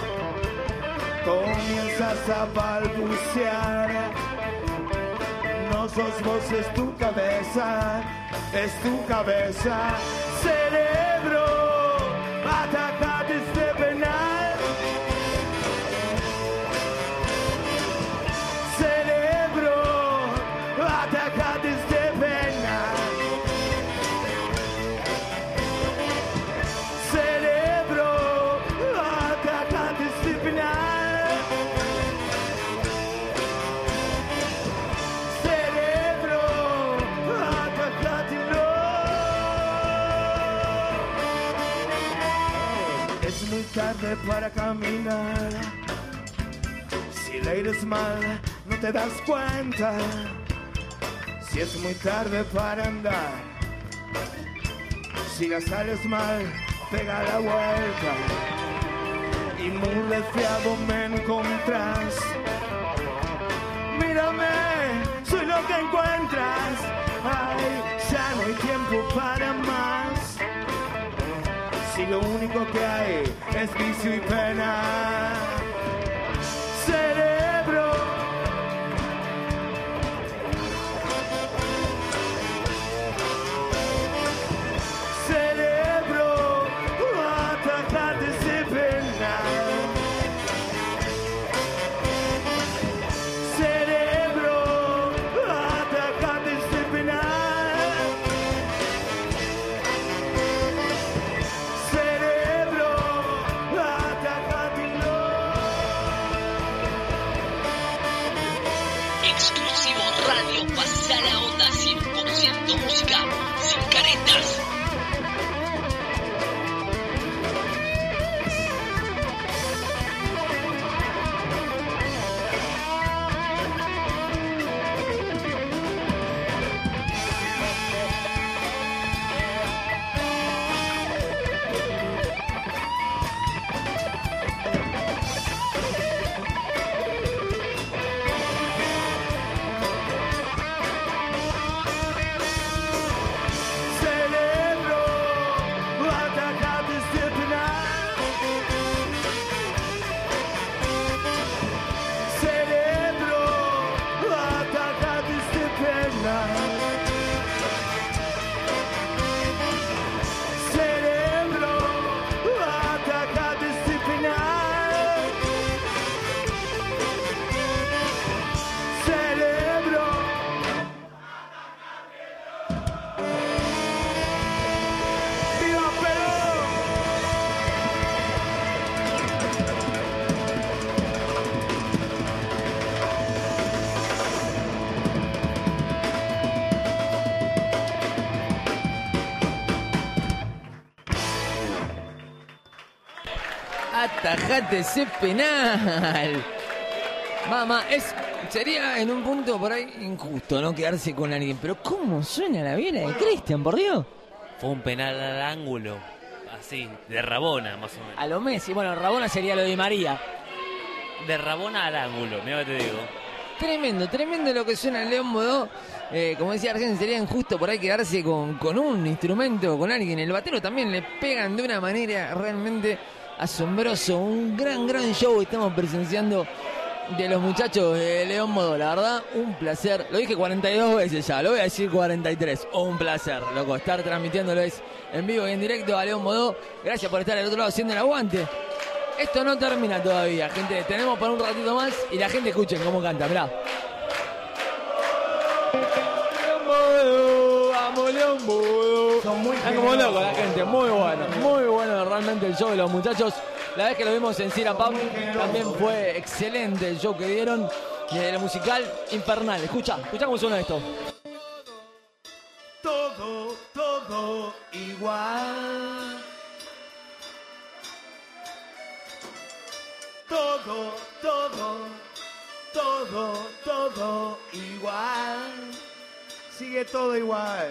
comienzas a balbucear. No sos vos, es tu cabeza, es tu cabeza. Cerebro, atacate este penal. Cerebro, atacate este penal. Cerebro, atacate este penal. Tarde para caminar, si le eres mal no te das cuenta, si es muy tarde para andar, si la sales mal pega la vuelta y muy resfriado me encontrás, mírame, soy lo que encuentras, ay, ya no hay tiempo para más. Si lo único que hay es vicio y pena. Cerebro, cerebro, atacate ese pena. Cerebro, atacate ese pena. Exclusivo Radio Pasa la Onda, cien por ciento música sin caretas. atajate ese penal. Mamá, es, sería en un punto por ahí injusto no quedarse con alguien, pero ¿cómo suena la viola de Cristian, por Dios? Fue un penal al ángulo, así, de Rabona más o menos. A lo Messi, bueno, Rabona sería lo de María. De Rabona al ángulo, mira lo que te digo. Tremendo, tremendo lo que suena el León Bodó. Eh, como decía Argen, sería injusto por ahí quedarse con, con un instrumento, con alguien. El batero también le pegan de una manera realmente asombroso. Un gran, gran show estamos presenciando de los muchachos de León Bodó. La verdad, un placer. Lo dije cuarenta y dos veces ya, lo voy a decir cuarenta y tres. Un placer, loco, estar transmitiéndoles en vivo y en directo a León Bodó. Gracias por estar al otro lado haciendo el aguante. Esto no termina todavía, gente. Tenemos para un ratito más y la gente escuchen cómo canta, mirá. León Bodó, vamos León Bodó. Son muy Están como locos la gente, muy bueno, muy bueno realmente el show de los muchachos. La vez que lo vimos en Cira Pub también fue excelente el show que dieron. Y el musical infernal. Escucha, escucha cómo suena esto. Todo, todo igual. Todo, todo, todo, todo igual. Sigue todo igual.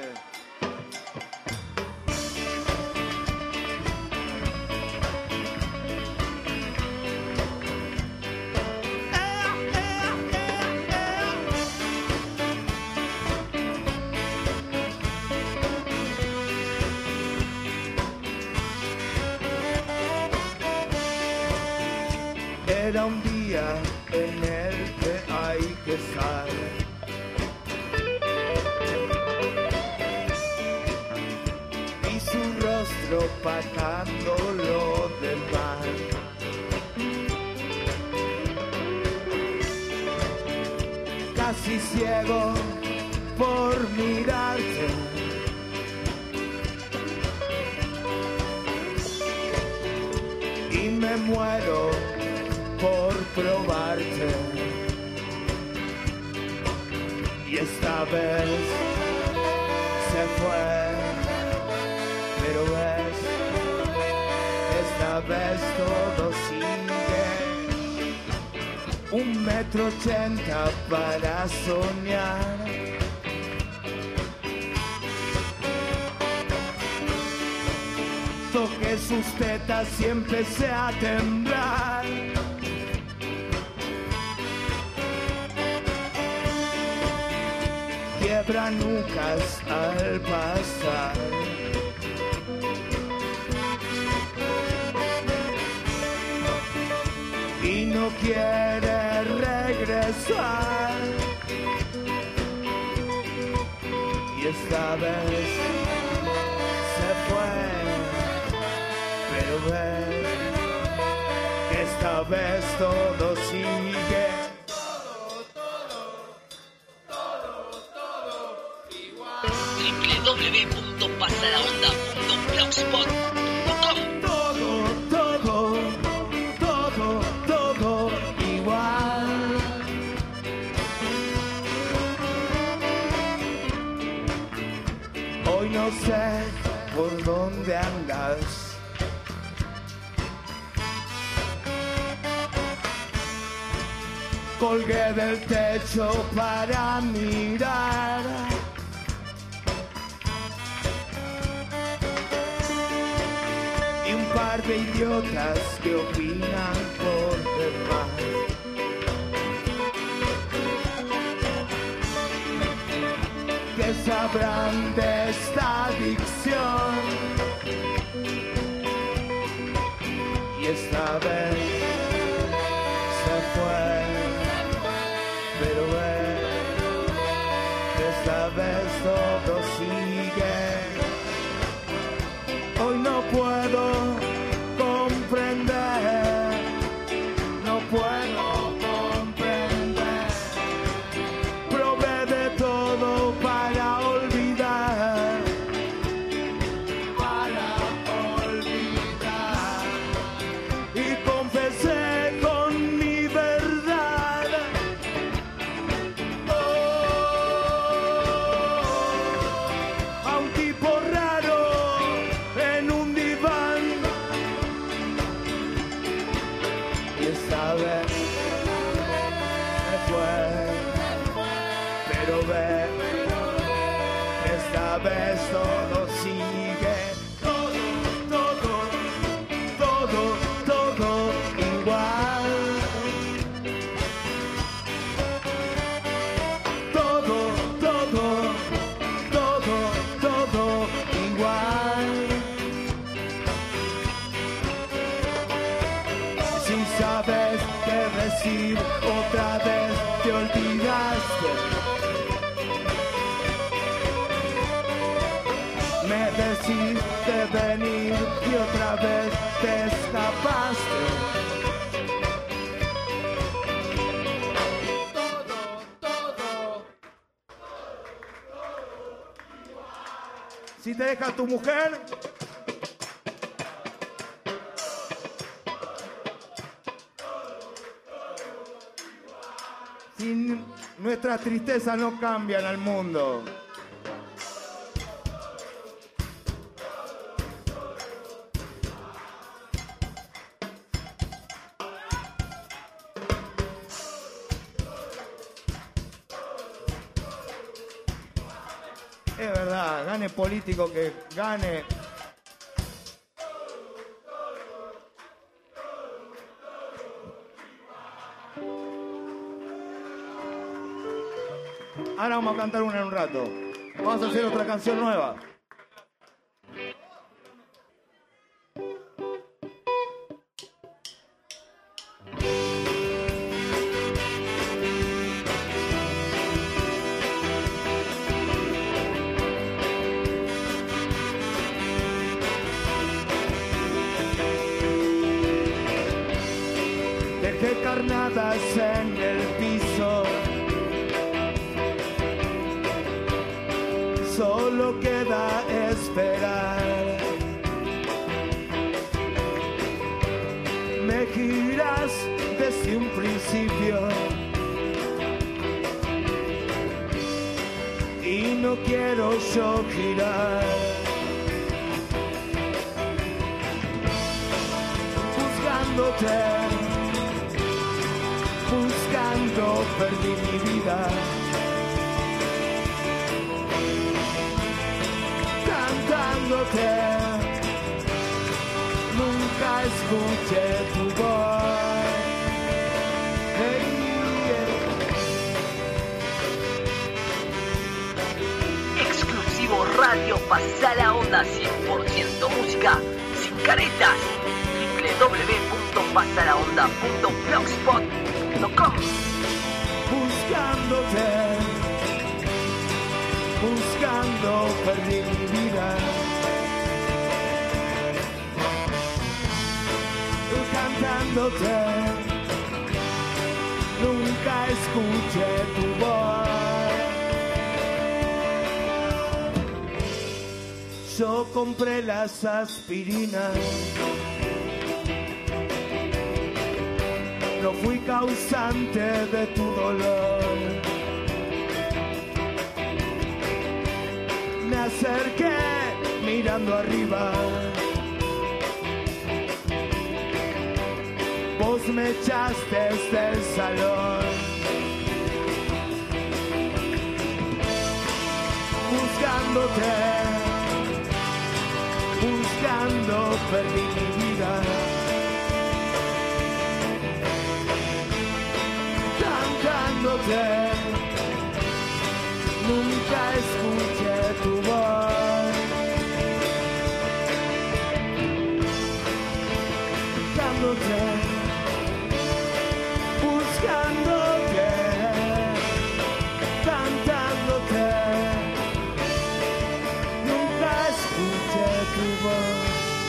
Era un día en el que hay que estar. Y su rostro pagando lo demás. Casi ciego por mirarte. Y me muero por probarte. Y esta vez se fue, pero ves, esta vez todo sigue. Un metro ochenta para soñar. Toque sus tetas y empecé a temblar. Quiebra nucas al pasar. Y no quiere regresar. Y esta vez se fue, pero ves que esta vez todo sigue. doble u doble u doble u punto pasalaonda punto blogspot punto com. Todo, todo, todo, todo igual. Hoy no sé por dónde andas. Colgué del techo para mirar. Y un par de idiotas que opinan por demás. Que sabrán de esta adicción. Y esta vez se fue, pero ves, esta vez todo sigue. Hoy no puedo comprender, no puedo comprender. Probé de todo para olvidar, para olvidar. Y confesé con mi verdad pero ve, esta vez todo sigue, todo, todo, todo, todo igual. Todo, todo, todo, todo igual. Si sabes qué decir, otra vez te olvidaste. Me decís de venir y otra vez te escapaste. Si te deja tu mujer, si nuestras tristezas no cambian al mundo. Es verdad, gane político que gane. Ahora vamos a cantar una en un rato. Vamos a hacer otra canción nueva. Dejé carnadas en el piso. Solo queda esperar. Me giras desde un principio y no quiero yo girar. Buscándote, buscando perdí mi vida. Cantándote, nunca escuché tu voz. Hey, yeah. Exclusivo Radio Pasa la Onda, cien por ciento música sin caretas. doble u doble u doble u punto pasa la onda punto blogspot punto com. Buscándote, buscando perdí mi vida. Cantándote, nunca escuché tu voz. Yo compré las aspirinas, no fui causante de tu dolor. Me acerqué mirando arriba, vos me echaste del salón. Buscándote, buscando perdí mi vida. Cantándote, nunca escuché tu voz. Cantándote, buscándote, cantándote, nunca escuché tu voz.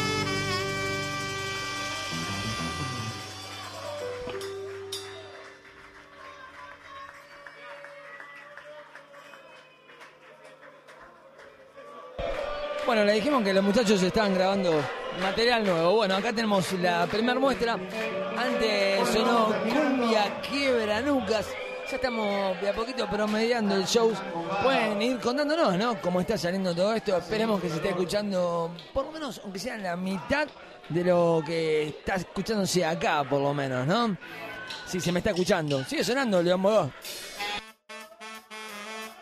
Bueno, le dijimos que los muchachos estaban grabando material nuevo. Bueno, acá tenemos la primera muestra. Antes sonó Cumbia Quiebranucas. Ya estamos de a poquito promediando el show. Pueden ir contándonos, ¿no? Cómo está saliendo todo esto. Esperemos que se esté escuchando, por lo menos, aunque sea la mitad de lo que está escuchándose acá, por lo menos, ¿no? Sí, se me está escuchando. Sigue sonando, León Bodó.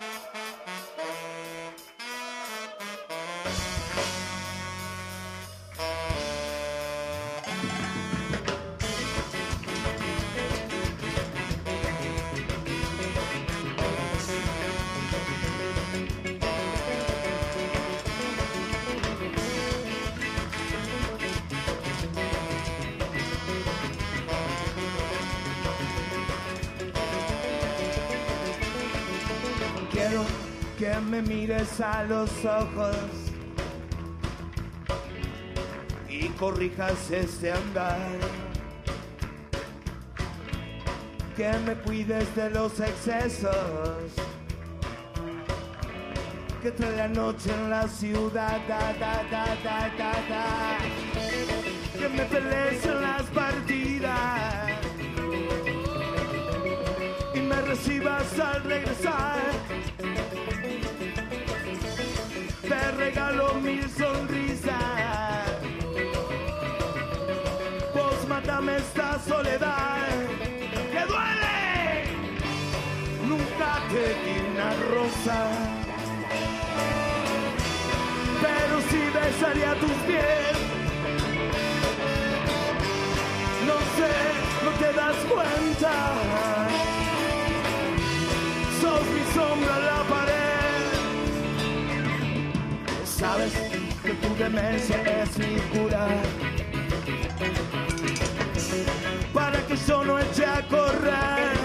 quiero que me mires a los ojos y corrijas este andar, que me cuides de los excesos que trae la noche en la ciudad, da, da, da, da, da, da. Que me pelees en las partidas y me recibas al regresar. Te regalo mil sonrisas, vos mátame esta soledad que duele. Nunca te di una rosa, pero sí besaría tus pies. No sé, no te das cuenta, sos mi sombra en la pared. Sabes que tu demencia es mi cura, para que yo no eche a correr.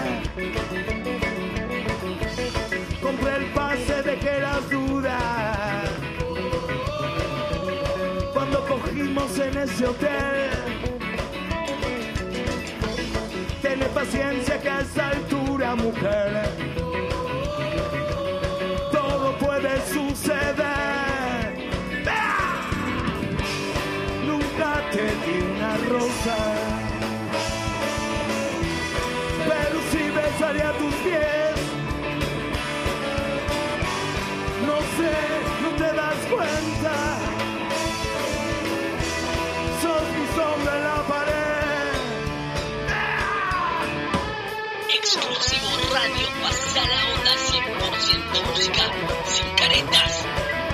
Compré el pase, dejé las dudas cuando cogimos en ese hotel. Ten paciencia que a esa altura, mujer, todo puede suceder. ¡Ah! Nunca te di una rosa, pero sí besaría tus pies. No sé, no te das cuenta, sos mi sombra en la pared. Exclusivo Radio Pasa la Onda, cien por ciento música sin caretas.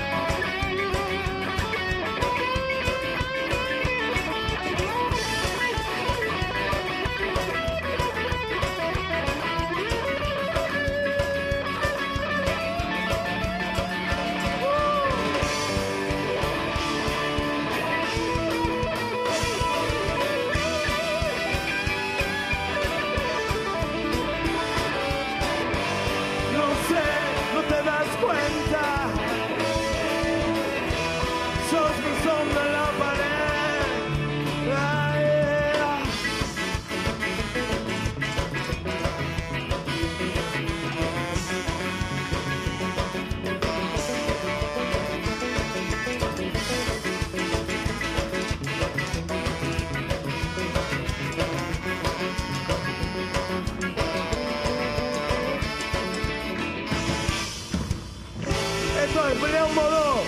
León Bodó.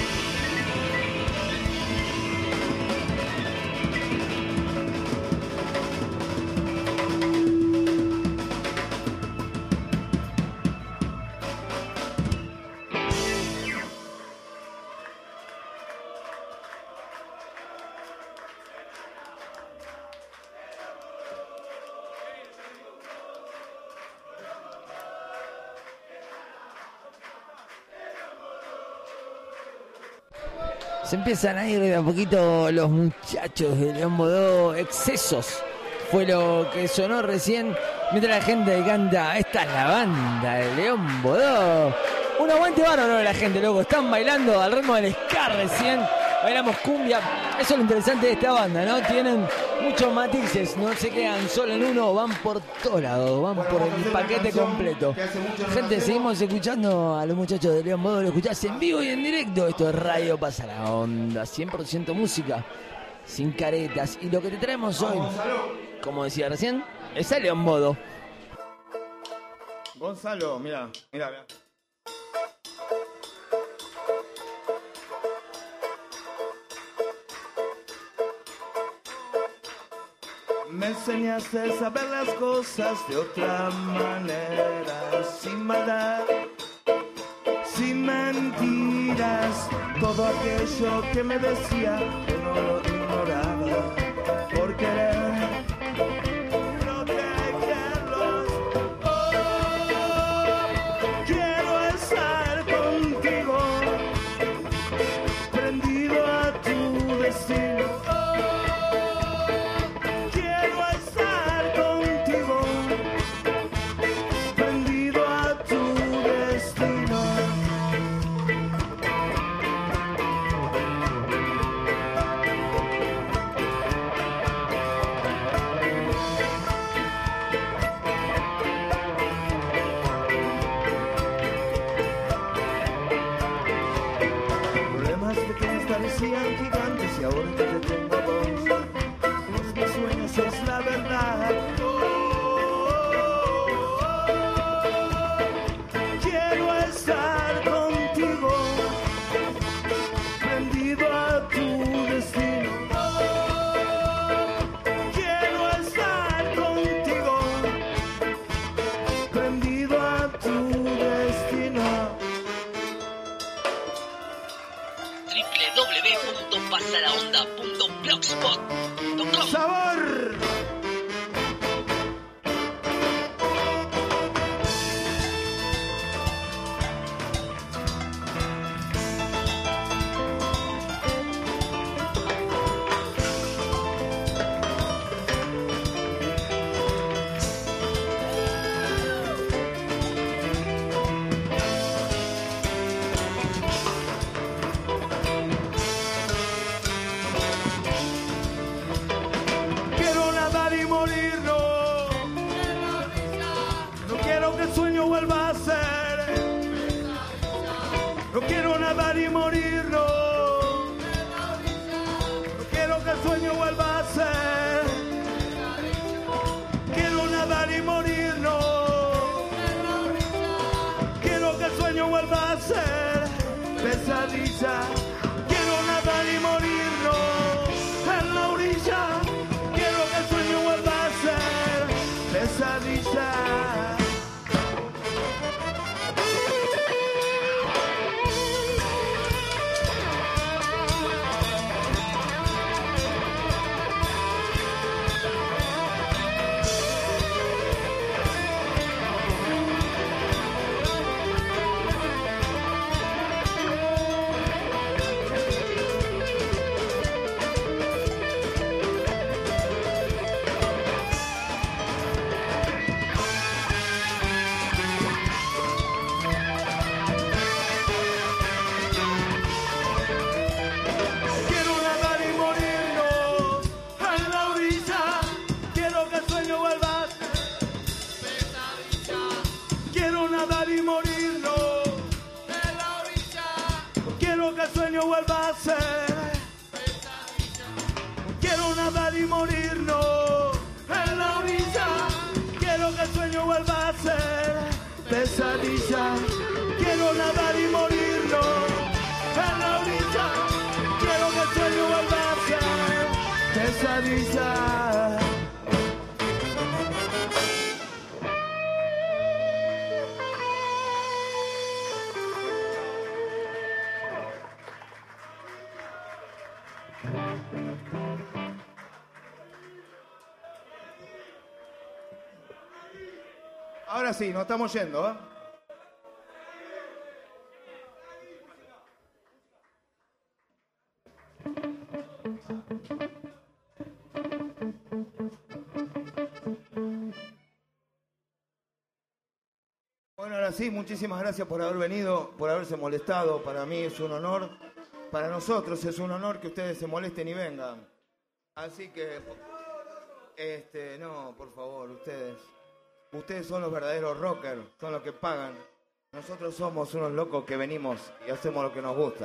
Se empiezan a ir de a poquito los muchachos de León Bodó. Excesos fue lo que sonó recién, mientras la gente canta: esta es la banda de León Bodó. Un aguante bárbaro de la gente, loco. Están bailando al ritmo del ska recién. Bailamos cumbia. Eso es lo interesante de esta banda, ¿no? Tienen muchos matices, no se quedan solo en uno, van por todos lados, van por el paquete completo. Gente, seguimos escuchando a los muchachos de León Bodó. Lo escuchás en vivo y en directo. Esto es Radio Pasa la Onda, cien por ciento música sin caretas. Y lo que te traemos hoy, como decía recién, es a León Bodó. Gonzalo, mira, mira, mira. Me enseñaste a ver las cosas de otra manera, sin maldad, sin mentiras. Todo aquello que me decía, yo no lo ignoraba, por querer protegerlos. Oh, quiero estar contigo, prendido a tu destino. Destino. parecían gigantes y ahora que te tengo a vos, vos mis sueños sos la verdad. Quiero estar contigo, prendido a tu destino. Quiero estar contigo, prendido a tu destino. doble u doble u doble u punto pasalaonda punto blogspot punto com. ¡Sabor! Quiero nadar y morir, no. No quiero que el sueño vuelva a ser. No quiero nadar y morir, no. No quiero que el sueño vuelva a ser. Quiero nadar y morir, no. Quiero que el sueño vuelva a ser pesadilla. Quiero nadar y morir, no. En la orilla. Quiero que el sueño vuelva a ser pesadilla. Quiero nadar y morir, no. En la orilla. Quiero que el sueño vuelva a ser pesadilla. Quiero nadar y morir, no. En la orilla. Quiero que el sueño vuelva a ser pesadilla. Quiero nadar y morir, no. En la orilla. Quiero que el sueño vuelva a ser pesadilla. Quiero nadar y morir, no. En la orilla. Quiero que el sueño vuelva a ser pesadilla. Ahora sí, nos estamos yendo, ¿eh? Bueno, ahora sí, muchísimas gracias por haber venido, por haberse molestado. Para mí es un honor, para nosotros es un honor que ustedes se molesten y vengan. Así que, este, no, por favor, ustedes, ustedes son los verdaderos rockers, son los que pagan. Nosotros somos unos locos que venimos y hacemos lo que nos gusta.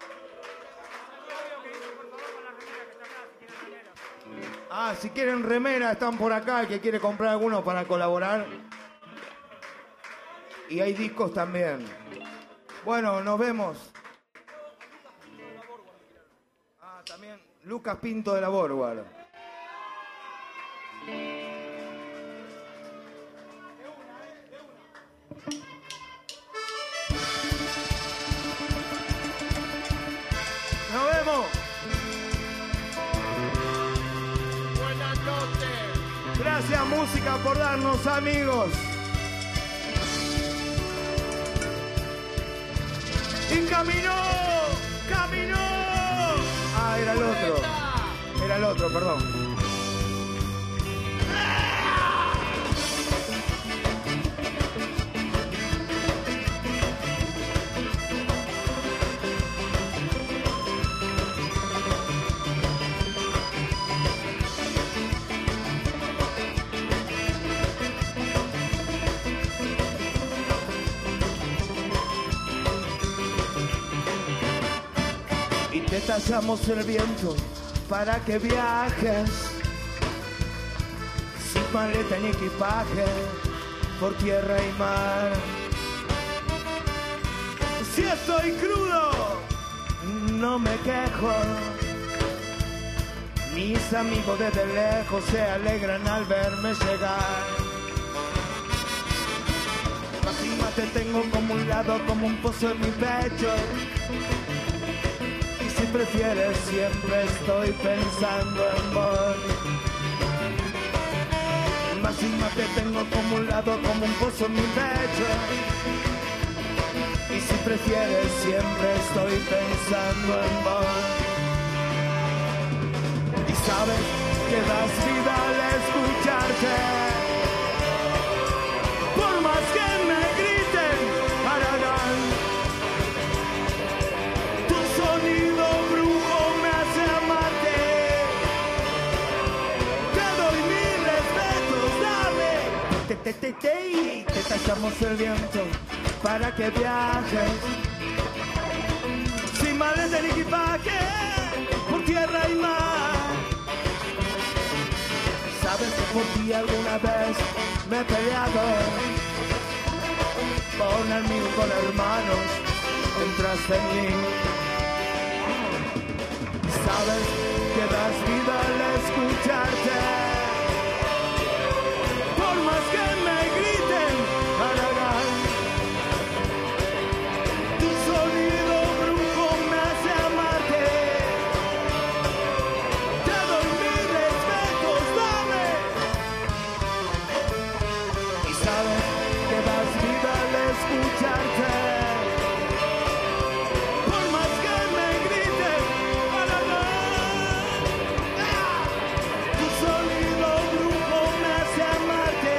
Ah, si quieren remera, están por acá, el que quiere comprar alguno para colaborar. Y hay discos también. Bueno, nos vemos. Ah, también Lucas Pinto de la Borguard. Nos vemos. Buenas noches. Gracias, música, por darnos, amigos. Y caminó, caminó. Ah, era el otro. Era el otro, perdón. Te tallamos el viento para que viajes sin maleta ni equipaje por tierra y mar. Si estoy crudo, no me quejo. Mis amigos desde lejos se alegran al verme llegar. Encima te tengo como un lado, como un pozo en mi pecho. Y si prefieres, siempre estoy pensando en vos. Encima te tengo como un lado, como un pozo en mi pecho. Y si prefieres, siempre estoy pensando en vos. Y sabes que das vida al escucharte. Por más que me griten, Aragán, tu sonido brujo me hace amarte. Te doy mis respetos, dame. Te, te, te, te, te tallamos el viento para que viajes sin maleta ni equipaje por tierra y mar. Sabes que por ti alguna vez me he peleado con amigos, con hermanos, entraste en mí. Sabes que das vida al escucharte. Por más que me griten, Aragán, tu sonido brujo me hace amarte. Te doy mis respetos, dame. Y sabes que das vida al escucharte. Por más que me griten, Aragán, ¡ah! Tu sonido brujo me hace amarte.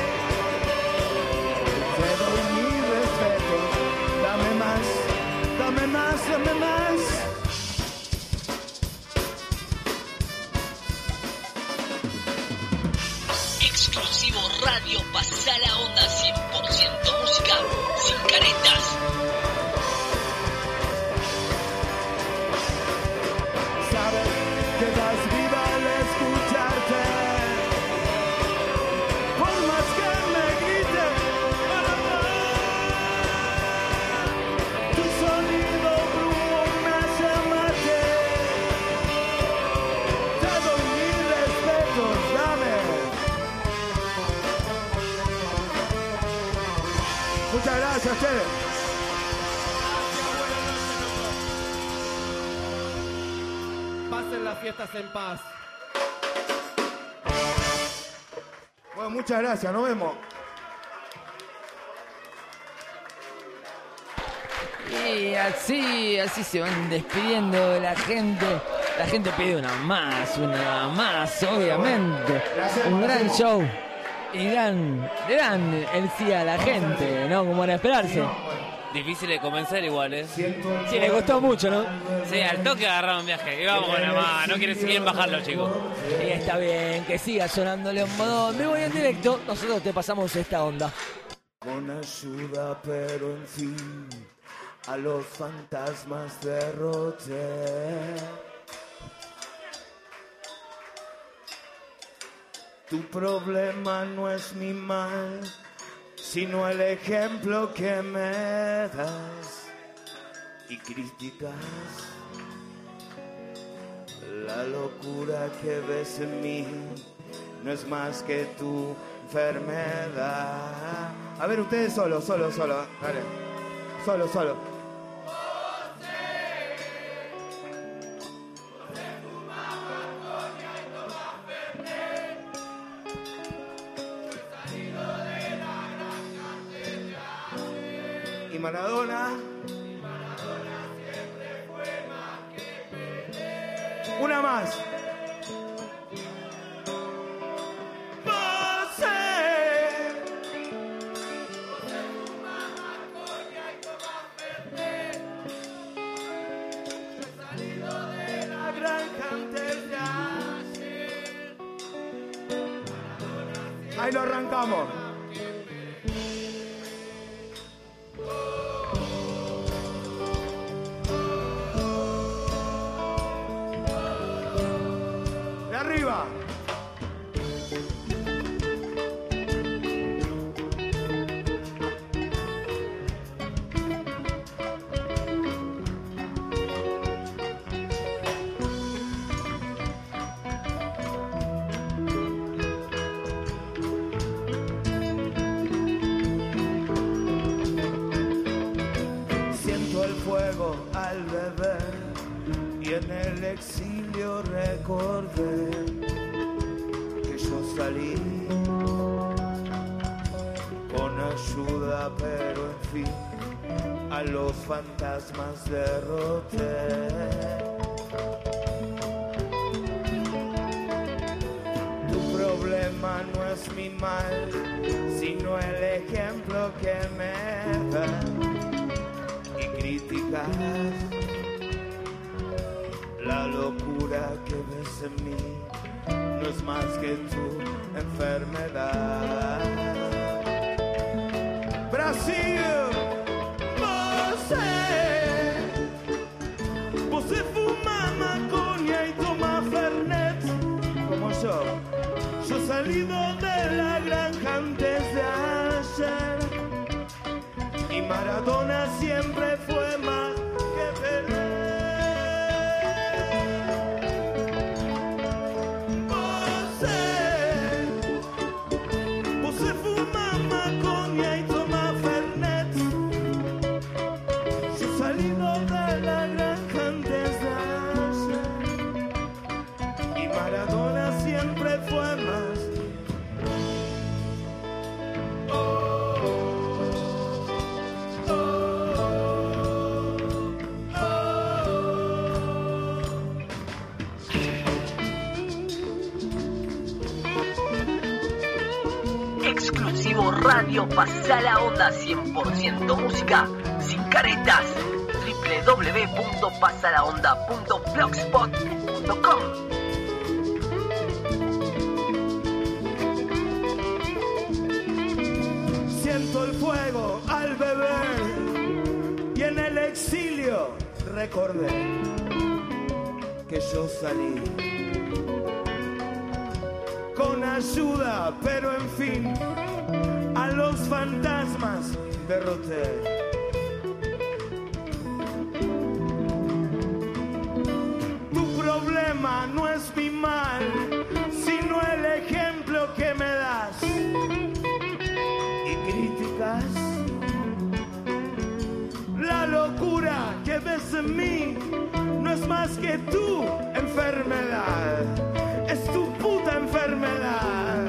Te doy mis respetos, dame más, dame más, dame más. Exclusivo Radio Pasa la Onda, cien por ciento música sin caretas. Sabes que das vida al escucharte. Por más que me griten, Aragán, tu sonido brujo me hace amarte. Te doy mis respetos, dame. Muchas gracias, Che. Pasen las fiestas en paz. Bueno, muchas gracias, nos vemos. Y así, así se van despidiendo la gente. La gente pide una más, una más, obviamente. Un gran show. Y gran, gran el sí a la gente, ¿no? Como era esperarse. Difícil de convencer igual, ¿eh? Sí, le costó mucho, ¿no? Sí, al toque agarraron viaje. Y vamos con la más. No quieren, quieren bajarlo, chicos. Y está bien, que siga sonando León Bodón. Me voy en directo, nosotros te pasamos esta onda. Con ayuda, pero en fin, a los fantasmas derroté. Tu problema no es mi mal, sino el ejemplo que me das y criticas la locura que ves en mí. No es más que tu enfermedad. A ver, ustedes solo, solo, solo. Dale. Solo, solo. Y Maradona. Una más. Ahí lo arrancamos. fuego al beber y en el exilio recordé que yo salí con ayuda, pero en fin a los fantasmas derroté. Tu problema no es mi mal, sino el ejemplo que me das y criticas la locura que ves en mí. No es más que tu enfermedad. Brasil, você, você fuma maconha y toma Fernet como yo. Yo he salido de la granja antes de ayer y Maradona siempre fue más que Pelé. Você, você fuma maconha y toma Fernet. Yo he salido de la granja antes de ayer y Maradona siempre fue más. Exclusivo Radio Pasa la Onda, cien por ciento música sin caretas. doble u doble u doble u punto pasa la onda punto blogspot punto com. Siento el fuego al beber y en el exilio recordé que yo salí con ayuda, pero en fin a los fantasmas derroté. Tu problema no es mi mal, sino el ejemplo que me das y criticas la locura que ves en mí. No es más que tu enfermedad, es tu puta enfermedad.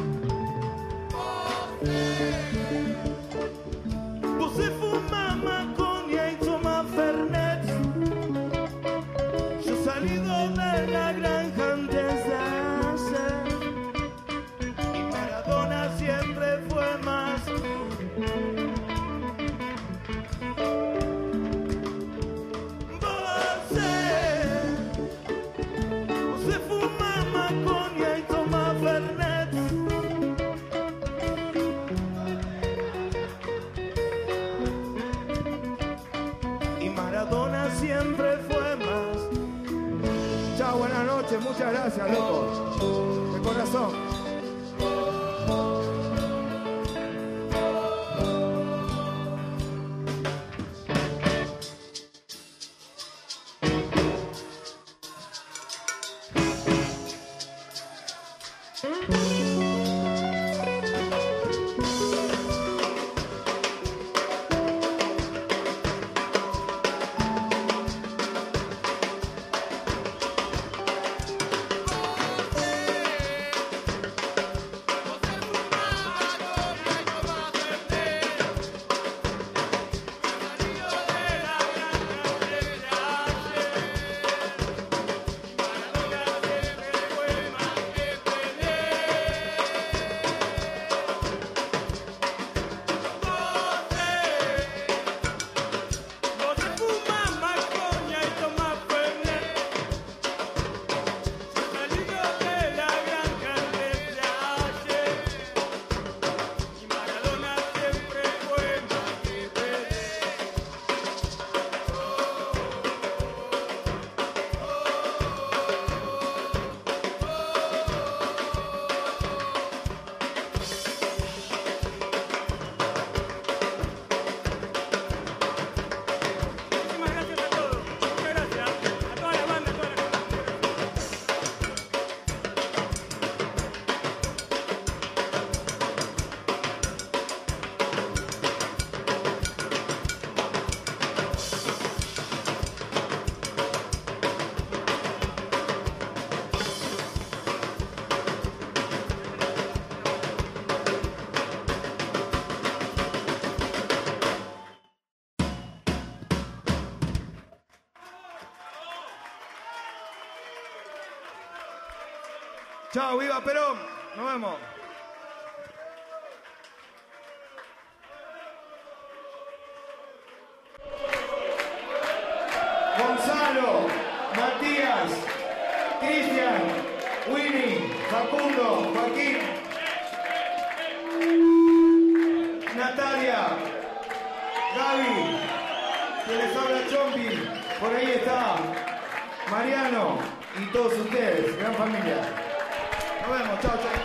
Você fuma maconha y toma Fernet. Yo he salido de la granja antes de ayer y Maradona siempre fue más. Você, você fuma maconha y toma Fernet. Y Maradona siempre fue más. Chao, buenas noches, muchas gracias, loco. De corazón. Chao, viva Perón. Nos vemos. Gonzalo, Matías, Cristian, Winnie, Facundo, Joaquín, Natalia, Gaby, que les habla Chompi, por ahí está Mariano y todos ustedes, gran familia. Nos vemos, chao, chao.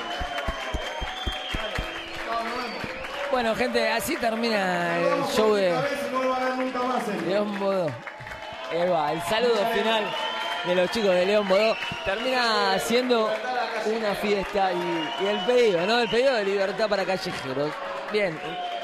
Chao, nos vemos. Bueno, gente, así termina el show de No lo van a dar nunca más, eh. León Bodó. Ahí va, el saludo final de los chicos de León Bodó termina siendo una fiesta y, y el pedido, ¿no? El pedido de libertad para callejeros. Bien,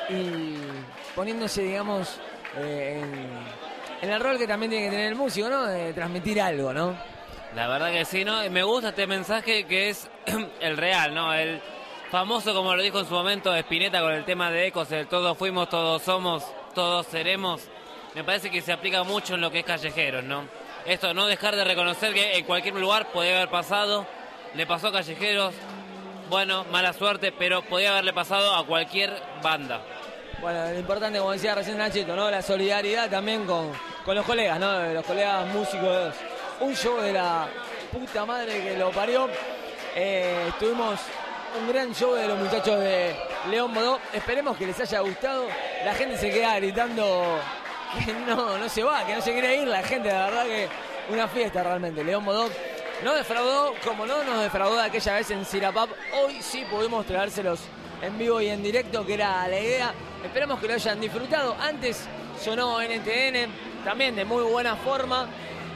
y poniéndose, digamos, eh, en, en el rol que también tiene que tener el músico, ¿no? De transmitir algo, ¿no? La verdad que sí, ¿no? Y me gusta este mensaje que es el real, ¿no? El famoso, como lo dijo en su momento Spinetta con el tema de Ecos, el todos fuimos, todos somos, todos seremos. Me parece que se aplica mucho en lo que es Callejeros, ¿no? Esto, no dejar de reconocer que en cualquier lugar podía haber pasado, le pasó a Callejeros, bueno, mala suerte, pero podía haberle pasado a cualquier banda. Bueno, lo importante, como decía recién Nachito, ¿no? La solidaridad también con, con los colegas, ¿no? Los colegas músicos. Un show de la puta madre que lo parió. Eh, tuvimos un gran show de los muchachos de León Bodó. Esperemos que les haya gustado. La gente se queda gritando que no, no se va, que no se quiere ir. La gente, la verdad que una fiesta realmente. León Bodó no defraudó, como no nos defraudó aquella vez en Sirapap. Hoy sí pudimos traérselos en vivo y en directo, que era la idea. Esperemos que lo hayan disfrutado. Antes sonó N T N, también de muy buena forma.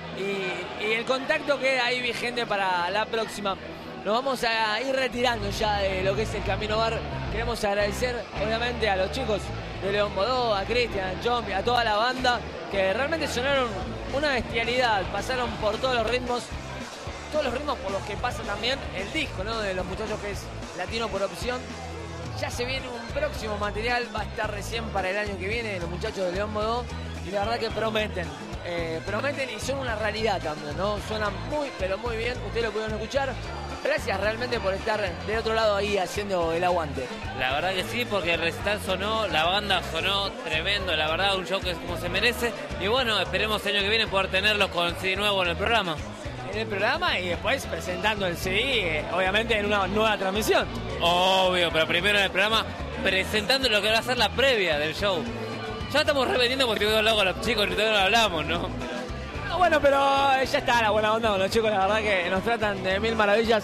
Y, y el contacto queda ahí vigente para la próxima. Nos vamos a ir retirando ya de lo que es el Camino Bar. Queremos agradecer, obviamente, a los chicos de León Bodó, a Cristian, a Chompi, a toda la banda, que realmente sonaron una bestialidad. Pasaron por todos los ritmos, todos los ritmos por los que pasa también el disco, ¿no? De los muchachos, que es Latino por Opción. Ya se viene un próximo material, va a estar recién para el año que viene, los muchachos de León Bodó. Y la verdad que prometen, eh, prometen y son una realidad también, ¿no? Suenan muy, pero muy bien, ustedes lo pudieron escuchar. Gracias realmente por estar del otro lado ahí haciendo el aguante. La verdad que sí, porque el recital sonó, la banda sonó tremendo, la verdad, un show que es como se merece. Y bueno, esperemos el año que viene poder tenerlos con C D nuevo en el programa. En el programa y después presentando el C D, eh, obviamente en una nueva transmisión. Obvio, pero primero en el programa presentando lo que va a ser la previa del show. Ya estamos repitiendo porque estoy hablando con los chicos y todavía no hablamos, ¿no? No, bueno, pero ya está la buena onda con los chicos, la verdad que nos tratan de mil maravillas.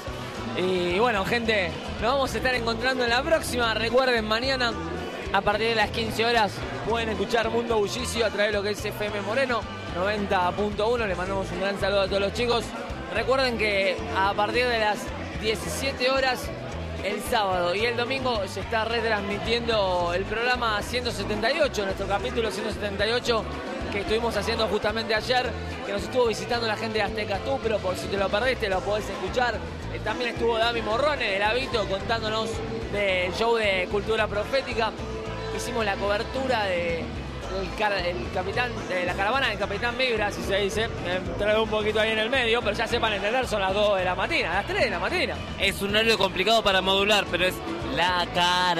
Y bueno, gente, nos vamos a estar encontrando en la próxima. Recuerden, mañana a partir de las quince horas pueden escuchar Mundo Bullicio a través de lo que es F M Moreno noventa punto uno. Le mandamos un gran saludo a todos los chicos. Recuerden que a partir de las diecisiete horas el sábado y el domingo se está retransmitiendo el programa ciento setenta y ocho, nuestro capítulo ciento setenta y ocho, que estuvimos haciendo justamente ayer, que nos estuvo visitando la gente de Aztecas Tú, pero por si te lo perdiste lo podés escuchar. Eh, también estuvo Dami Morrone del Habito contándonos del show de Cultura Profética. Hicimos la cobertura de el, car el capitán de la caravana del Capitán Vibra, así se dice. Me entré un poquito ahí en el medio, pero ya sepan entender, son las dos de la mañana, las tres de la mañana. Es un horario complicado para modular, pero es la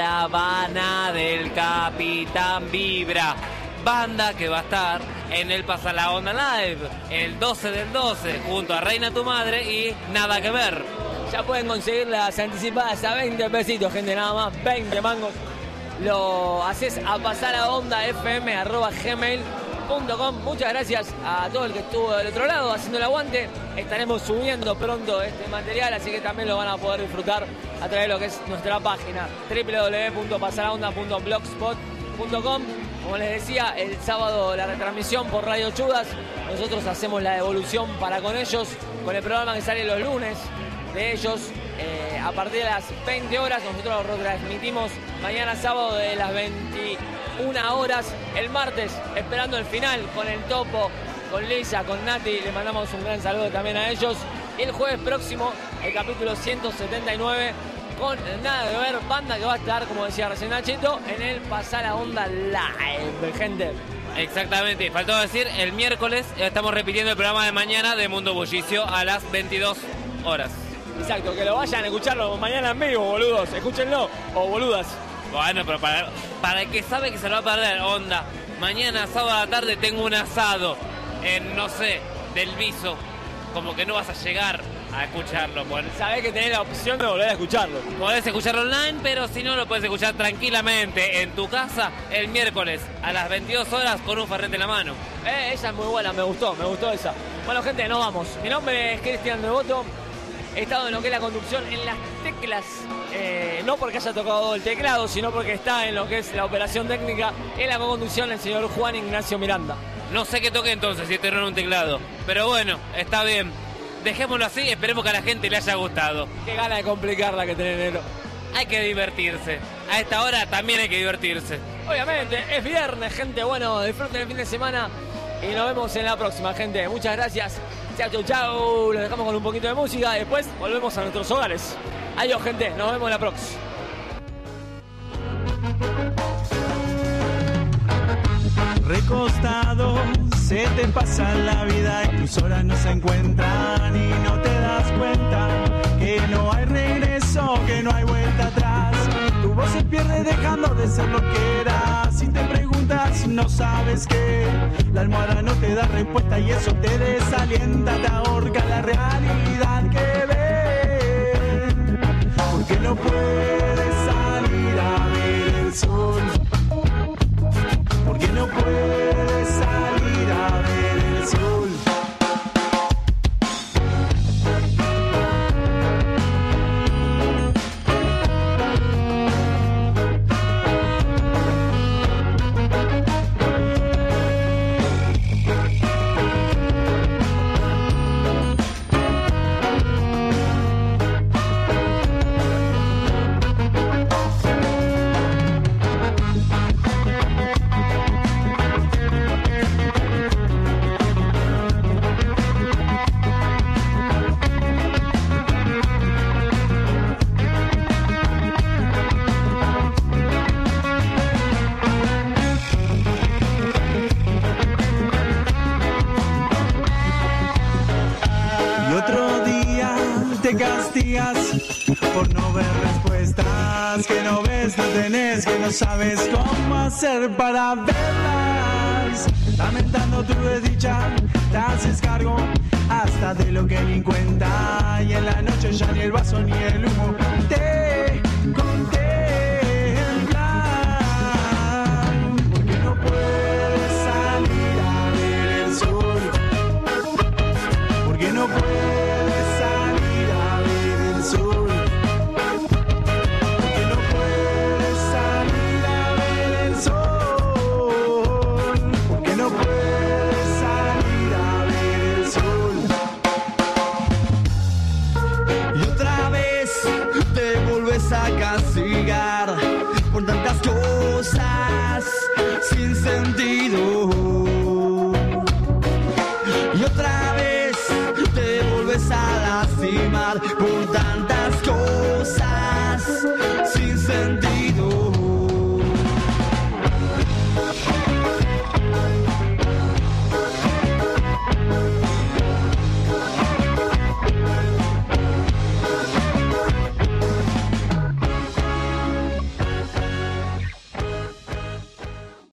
caravana del Capitán Vibra. Banda que va a estar en el Pasa la Onda Live el doce del doce junto a Reina Tu Madre y Nada Que Ver. Ya pueden conseguir las anticipadas a veinte pesitos, gente, nada más, veinte mangos. Lo haces a pasar a onda fm arroba gmail punto com. Muchas gracias a todo el que estuvo del otro lado haciendo el aguante. Estaremos subiendo pronto este material, así que también lo van a poder disfrutar a través de lo que es nuestra página doble u doble u doble u punto pasaraonda punto blogspot punto com. Como les decía, el sábado la retransmisión por Radio Chudas. Nosotros hacemos la devolución para con ellos, con el programa que sale los lunes de ellos. Eh, a partir de las veinte horas, nosotros lo retransmitimos mañana sábado de las veintiuna horas. El martes, esperando el final con el Topo, con Lisa, con Nati, le mandamos un gran saludo también a ellos. Y el jueves próximo, el capítulo ciento setenta y nueve, con Nada Que Ver, banda que va a estar, como decía recién Nachito, en el Pasar a Onda Live, gente. Exactamente, y faltó decir, el miércoles estamos repitiendo el programa de mañana de Mundo Bullicio a las veintidós horas. Exacto, que lo vayan a escucharlo mañana en vivo, boludos. Escúchenlo, o boludas. Bueno, pero para, para el que sabe que se lo va a perder, onda, mañana sábado a la tarde tengo un asado en, no sé, del Viso, como que no vas a llegar a escucharlo. Bueno, sabés que tenés la opción de volver a escucharlo. Podés escucharlo online, pero si no lo podés escuchar tranquilamente en tu casa el miércoles a las veintidós horas con un ferrete en la mano. Eh, esa es muy buena, me gustó, me gustó esa. Bueno, gente, nos vamos. Mi nombre es Cristian Devoto. He estado en lo que es la conducción en las teclas, eh, no porque haya tocado el teclado, sino porque está en lo que es la operación técnica, en la conducción el señor Juan Ignacio Miranda. No sé qué toque entonces si estoy en un teclado, pero bueno, está bien. Dejémoslo así, esperemos que a la gente le haya gustado. Qué gana de complicarla que tenés, negro. Hay que divertirse. A esta hora también hay que divertirse. Obviamente, es viernes, gente. Bueno, disfruten el fin de semana y nos vemos en la próxima, gente. Muchas gracias. Chao, chau, chau. Los dejamos con un poquito de música. Después volvemos a nuestros hogares. Adiós, gente. Nos vemos en la próxima. Recostado, se te pasa la vida y tus horas no se encuentran y no te das cuenta que no hay regreso, que no hay vuelta atrás. Tu voz se pierde dejando de ser lo que era. Si te preguntas, no sabes qué. La almohada no te da respuesta y eso te desalienta, te ahorca la realidad que ves. Porque no puedes salir a ver el sol. Porque no puedes salir a ver el sol. Por no ver respuestas que no ves, no tenés, que no sabes cómo hacer para verlas. Lamentando tu desdicha, te haces cargo hasta de lo que ni cuenta. Y en la noche ya ni el vaso ni el humo te contemplan. Porque no puedes salir a ver el sol. Porque no puedes sol, porque no puedes salir a ver el sol, porque no puedes salir a ver el sol. Y otra vez te vuelves a castigar por tantas cosas sin sentido. Y otra vez te vuelves a lastimar por tantas cosas